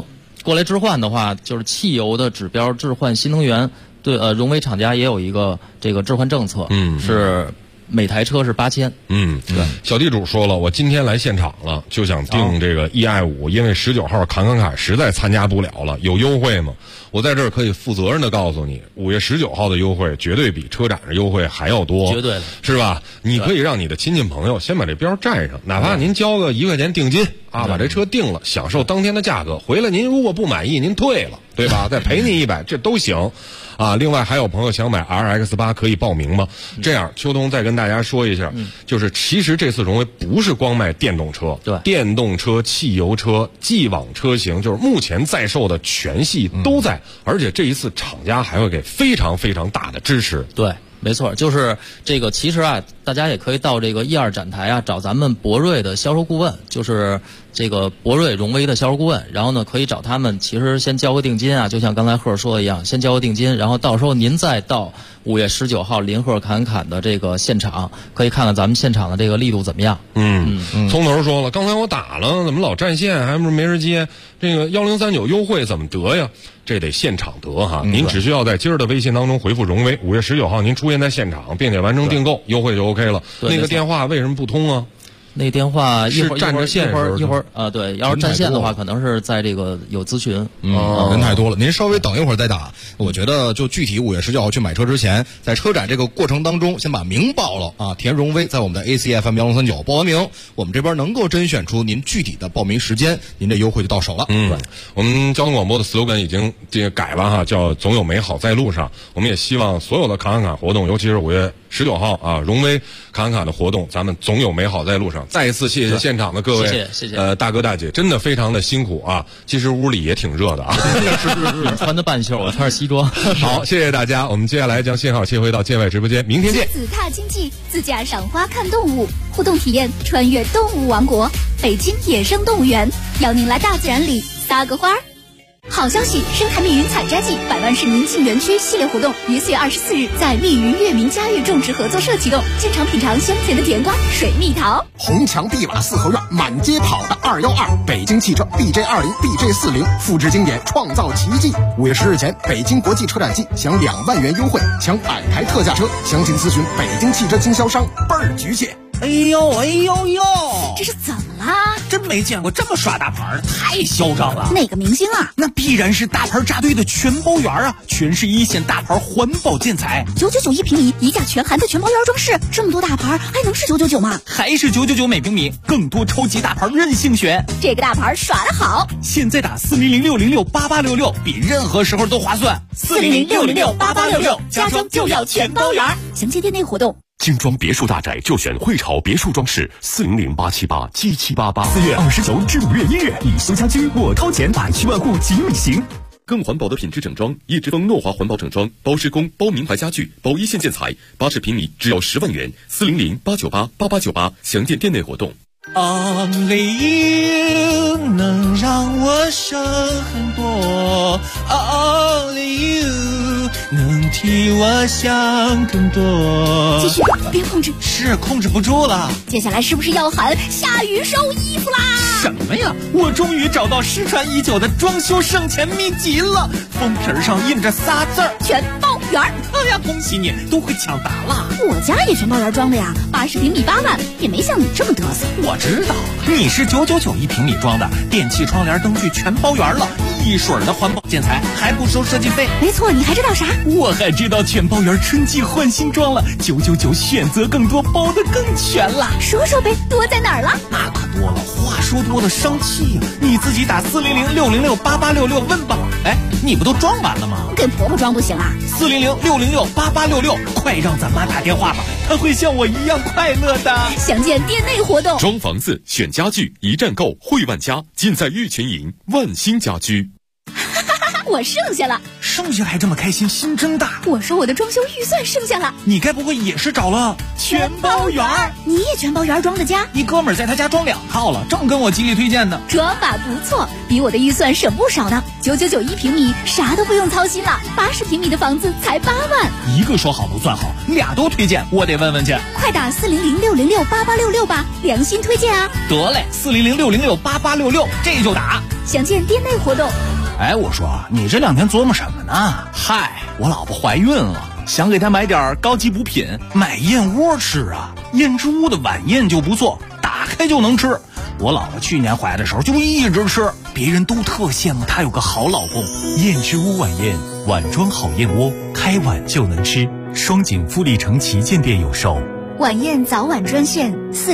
过来置换的话，就是汽油的指标置换新能源，对荣威厂家也有一个这个置换政策，是每台车是8000。 对。小地主说了，我今天来现场了，就想订这个 EI5，因为19号侃侃实在参加不了了，有优惠吗？我在这儿可以负责任的告诉你，5月19号的优惠绝对比车展的优惠还要多， 绝对的， 是吧？你可以让你的亲戚朋友先把这标占上，哪怕您交个1块钱定金啊，把这车定了，享受当天的价格，回来您如果不满意，您退了，对吧？再赔您100，这都行。另外还有朋友想买 RX8 可以报名吗？这样，秋冬再跟大家说一下，就是其实这次荣威不是光卖电动车， 对， 电动车、汽油车、既往车型，就是目前在售的全系都在，而且这一次厂家还会给非常非常大的支持。 对。没错，就是这个。其实啊，大家也可以到这个E2展台啊，找咱们博瑞的销售顾问，就是这个博瑞荣威的销售顾问。然后呢，可以找他们，其实先交个定金啊，就像刚才贺说的一样，先交个定金，然后到时候您再到5月19号林贺侃的这个现场，可以看看咱们现场的这个力度怎么样。 从头说了，刚才我打了，怎么老占线，还不是没人接？这个1039优惠怎么得呀？这得现场得哈，您只需要在今儿的微信当中回复荣威，5月19号您出现在现场，并且完成订购，优惠就 OK 了。那个电话为什么不通啊？ 那电话一会儿占着线， 一会儿对，要是占线的话，可能是在这个有咨询。 人太多了，您稍微等一会儿再打。我觉得就具体5月19号去买车之前，在车展这个过程当中，先把名报了啊，填荣威，在我们的 ACFM1039报完名，我们这边能够甄选出您具体的报名时间，您这优惠就到手了。 我们交通广播的 slogan 已经这个改了哈，叫总有美好在路上。我们也希望所有的侃活动，尤其是5月19号啊，荣威侃的活动，咱们总有美好在路上。再一次谢谢现场的各位， 谢谢大哥大姐，真的非常的辛苦啊。其实屋里也挺热的啊， 你穿的半袖，我穿着西装。 好，谢谢大家。我们接下来将信号切回到界外直播间，明天见。 亲子踏经济，自驾赏花看动物，互动体验穿越动物王国，北京野生动物园邀您来大自然里撒个花儿。好消息！深海密云采摘季100万市民进园区系列活动于4月24日在密云月明佳悦种植合作社启动，现场品尝香甜的甜瓜、水蜜桃。 红墙碧瓦四合院，满街跑的212，北京汽车 BJ20、BJ40，复制经典，创造奇迹。5月10日前，北京国际车展季享2万元优惠，抢百台特价车，详情咨询北京汽车经销商，倍儿局气。 哎呦， 这是怎么啦？ 真没见过这么耍大牌的，太嚣张了。 哪个明星啊？ 那必然是大牌扎堆的全包园啊，全是一线大牌环保建材 ，999一平米，一价全含的全包园装饰，这么多大牌还能是999吗？ 还是999每平米，更多超级大牌任性选。 这个大牌耍得好， 现在打400-606-8866，比任何时候都划算。 400-606-8866，家装就要全包园。详情店内活动。 精装别墅大宅就选汇潮别墅装饰，400-878-7788。4月29至5月1日，你修家居，我掏钱，百万户即旅行。更环保的品质整装，叶之峰诺华环保整装，包施工、包名牌家具、包一线建材，80平米只要10万元，400-898-8898，详见店内活动。 Only you 能让我省很多 ，Only you 能替我想更多。 继续，别控制， 是控制不住了。 接下来是不是要喊下雨收衣服啦？ 什么呀？我终于找到失传已久的装修省钱秘籍了，封皮上印着仨字儿： 全包园。 哎呀，恭喜你，都会抢答了。 我家也全包园装的呀，80平米8万，也没像你这么嘚瑟。 我知道，你是999一平米装的，电器、窗帘、灯具全包圆了，一水的环保建材，还不收设计费。 没错，你还知道啥？ 我还知道全包圆春季换新装了，999选择更多，包得更全了。 说说呗，多在哪儿了？ 那可多了，话说多了生气呀！你自己打400-606-8866问吧。哎，你不都装完了吗？ 给婆婆装不行啊 ？400-606-8866，快让咱妈打电话吧，她会像我一样快乐的。 详见店内活动。 装房子选家具，一站购汇万家，尽在玉泉营万兴家居。 我剩下了， 剩下还这么开心，心真大。 我说我的装修预算剩下了， 你该不会也是找了全包园？你也全包园装的家？ 一哥们儿在他家装2套了，正跟我极力推荐呢。 这法不错，比我的预算省不少呢。999一平米，啥都不用操心了。80平米的房子才8万。 一个说好不算好，俩都推荐，我得问问去。 快打400-606-8866吧，良心推荐啊！ 得嘞，400-606-8866，这就打。 详见店内活动。 哎，我说你这2天琢磨什么呢？嗨，我老婆怀孕了，想给她买点高级补品，买燕窝吃啊。燕之屋的晚宴就不错，打开就能吃。我老婆去年怀的时候就一直吃，别人都特羡慕她有个好老公。 燕之屋晚宴，碗装好燕窝，开碗就能吃。双井富力城旗舰店有售。 晚宴早晚专线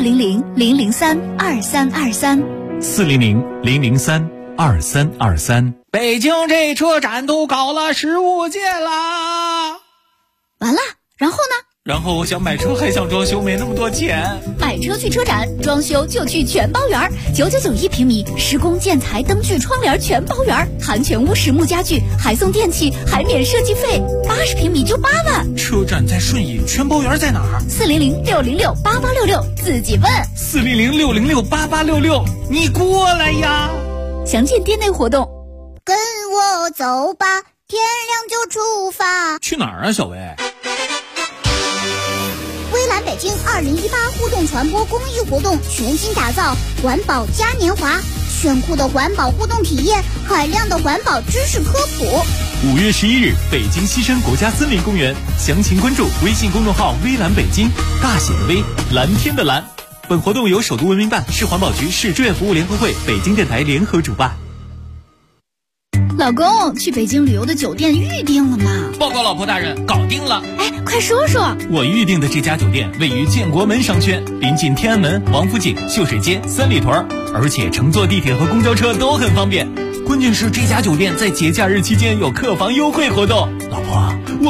400-003-2323，400-003-2323。 北京这车展都搞了15届啦！ 完了，然后呢？ 然后我想买车还想装修，没那么多钱。 买车去车展，装修就去全包园，991平米，施工建材灯具窗帘全包园，含全屋实木家具，还送电器，还免设计费，80平米就8万。 车展在顺义，全包园在哪儿 ？400-606-8866，自己问。 400-606-8866，你过来呀！ 详见店内活动。 跟我走吧，天亮就出发。 去哪儿啊，小薇？ 微蓝北京2018互动传播公益活动全新打造环保嘉年华，炫酷的环保互动体验，海量的环保知识科普。 5月11日，北京西山国家森林公园，详情关注微信公众号微蓝北京，大写的微，蓝天的蓝。本活动由首都文明办、市环保局、市志愿服务联合会、北京电台联合主办。 老公，去北京旅游的酒店预定了吗？ 报告老婆大人，搞定了。 哎，快说说。 我预定的这家酒店位于建国门商圈，临近天安门、王府井、秀水街、三里屯，而且乘坐地铁和公交车都很方便。关键是这家酒店在节假日期间有客房优惠活动。老婆，我